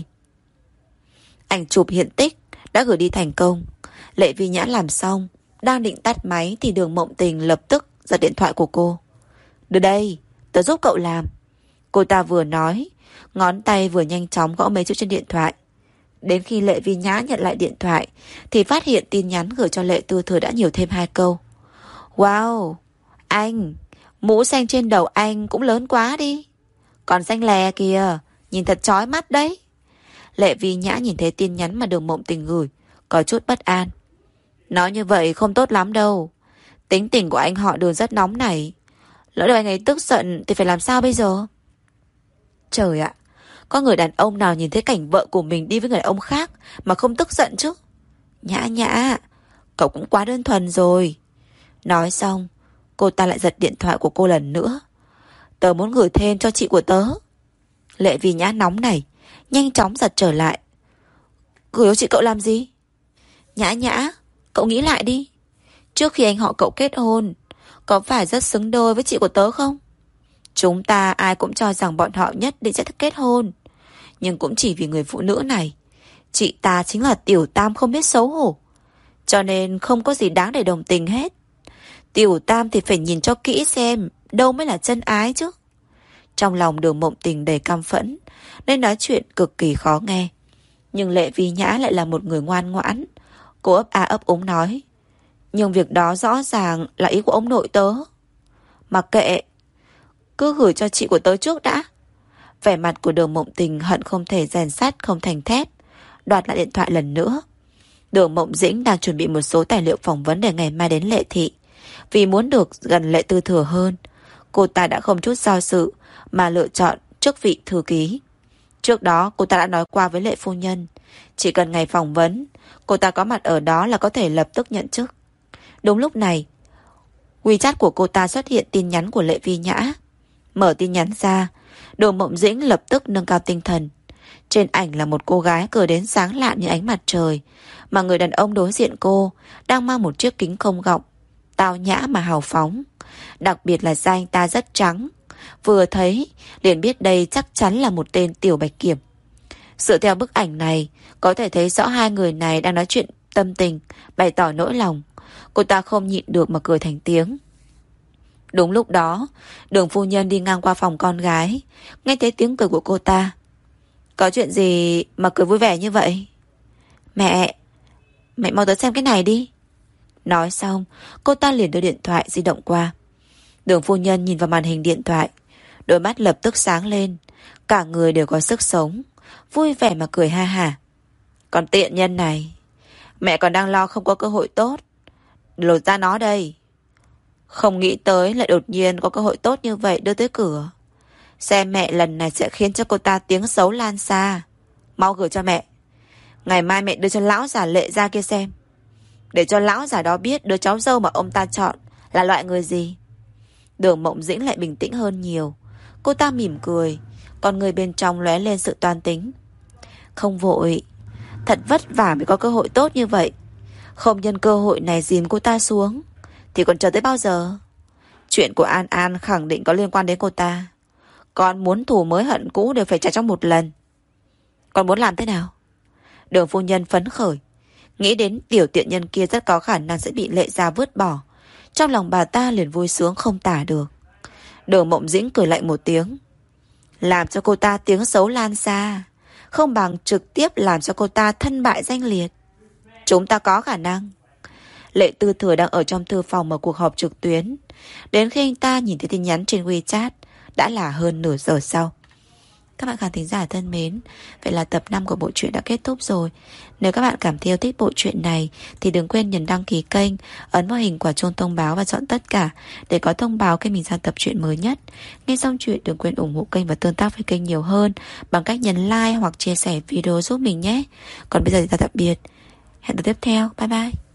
Ảnh chụp hiện tích đã gửi đi thành công. Lệ Vi Nhã làm xong, đang định tắt máy thì Đường Mộng Tình lập tức giật điện thoại của cô. Đưa đây, tớ giúp cậu làm. Cô ta vừa nói, ngón tay vừa nhanh chóng gõ mấy chữ trên điện thoại. Đến khi Lệ Vi Nhã nhận lại điện thoại thì phát hiện tin nhắn gửi cho Lệ Tư Thừa đã nhiều thêm hai câu. Wow, anh, mũ xanh trên đầu anh cũng lớn quá đi. Còn xanh lè kìa, nhìn thật chói mắt đấy. Lệ Vi Nhã nhìn thấy tin nhắn mà Đường Mộng Tình gửi, có chút bất an. Nói như vậy không tốt lắm đâu. Tính tình của anh họ Đường rất nóng này. Lỡ đâu anh ấy tức giận thì phải làm sao bây giờ? Trời ạ, có người đàn ông nào nhìn thấy cảnh vợ của mình đi với người đàn ông khác mà không tức giận chứ? Nhã Nhã, cậu cũng quá đơn thuần rồi. Nói xong, cô ta lại giật điện thoại của cô lần nữa. Tớ muốn gửi thêm cho chị của tớ. Lệ Vi Nhã nóng này, nhanh chóng giật trở lại. Gửi cho chị cậu làm gì? Nhã Nhã, cậu nghĩ lại đi. Trước khi anh họ cậu kết hôn, có phải rất xứng đôi với chị của tớ không? Chúng ta ai cũng cho rằng bọn họ nhất định sẽ kết hôn, nhưng cũng chỉ vì người phụ nữ này. Chị ta chính là tiểu tam không biết xấu hổ, cho nên không có gì đáng để đồng tình hết. Tiểu tam thì phải nhìn cho kỹ xem đâu mới là chân ái chứ. Trong lòng Đường Mộng Tình đầy căm phẫn, nên nói chuyện cực kỳ khó nghe. Nhưng Lệ Vi Nhã lại là một người ngoan ngoãn. Cô ấp a ấp úng nói, nhưng việc đó rõ ràng là ý của ông nội tớ. Mặc kệ, cứ gửi cho chị của tớ trước đã. Vẻ mặt của Đường Mộng Tình hận không thể rèn sắt không thành thép, đoạt lại điện thoại lần nữa. Đường Mộng Dĩnh đang chuẩn bị một số tài liệu phỏng vấn để ngày mai đến Lệ Thị. Vì muốn được gần Lệ Tư Thừa hơn, cô ta đã không chút do dự mà lựa chọn chức vị thư ký. Trước đó cô ta đã nói qua với Lệ phu nhân, chỉ cần ngày phỏng vấn, cô ta có mặt ở đó là có thể lập tức nhận chức. Đúng lúc này, WeChat của cô ta xuất hiện tin nhắn của Lệ Vi Nhã. Mở tin nhắn ra, Đường Mộng Dĩnh lập tức nâng cao tinh thần. Trên ảnh là một cô gái cười đến sáng lạn như ánh mặt trời, mà người đàn ông đối diện cô đang mang một chiếc kính không gọng, tao nhã mà hào phóng. Đặc biệt là da anh ta rất trắng, vừa thấy liền biết đây chắc chắn là một tên tiểu bạch kiểm. Dựa theo bức ảnh này, có thể thấy rõ hai người này đang nói chuyện tâm tình, bày tỏ nỗi lòng. Cô ta không nhịn được mà cười thành tiếng. Đúng lúc đó, Đường phu nhân đi ngang qua phòng con gái, nghe thấy tiếng cười của cô ta. Có chuyện gì mà cười vui vẻ như vậy? Mẹ, mẹ mau tới xem cái này đi. Nói xong, cô ta liền đưa điện thoại di động qua. Đường phu nhân nhìn vào màn hình điện thoại, đôi mắt lập tức sáng lên, cả người đều có sức sống, vui vẻ mà cười ha hả. Còn tiện nhân này, mẹ còn đang lo không có cơ hội tốt, lột ra nó đây. Không nghĩ tới lại đột nhiên có cơ hội tốt như vậy đưa tới cửa. Xem mẹ lần này sẽ khiến cho cô ta tiếng xấu lan xa. Mau gửi cho mẹ. Ngày mai mẹ đưa cho lão già Lệ ra kia xem, để cho lão già đó biết đứa cháu dâu mà ông ta chọn là loại người gì. Đường Mộng Dĩnh lại bình tĩnh hơn nhiều. Cô ta mỉm cười, con người bên trong lóe lên sự toan tính. Không vội, thật vất vả mới có cơ hội tốt như vậy, không nhân cơ hội này dìm cô ta xuống thì còn chờ tới bao giờ? Chuyện của An An khẳng định có liên quan đến cô ta. Con muốn thù mới hận cũ đều phải trả trong một lần. Con muốn làm thế nào? Đường phu nhân phấn khởi, nghĩ đến tiểu tiện nhân kia rất có khả năng sẽ bị Lệ gia vứt bỏ. Trong lòng bà ta liền vui sướng không tả được. Đường Mộng Dĩnh cười lạnh một tiếng. Làm cho cô ta tiếng xấu lan xa, không bằng trực tiếp làm cho cô ta thân bại danh liệt. Chúng ta có khả năng. Lệ Tư Thừa đang ở trong thư phòng mở cuộc họp trực tuyến. Đến khi anh ta nhìn thấy tin nhắn trên WeChat đã là hơn nửa giờ sau. Các bạn khán thính giả thân mến, vậy là tập năm của bộ truyện đã kết thúc rồi. Nếu các bạn cảm thấy yêu thích bộ truyện này thì đừng quên nhấn đăng ký kênh, ấn vào hình quả chuông thông báo và chọn tất cả để có thông báo khi mình ra tập truyện mới nhất. Nghe xong chuyện đừng quên ủng hộ kênh và tương tác với kênh nhiều hơn bằng cách nhấn like hoặc chia sẻ video giúp mình nhé. Còn bây giờ thì ta tạm biệt. Hẹn tập tiếp theo. Bye bye.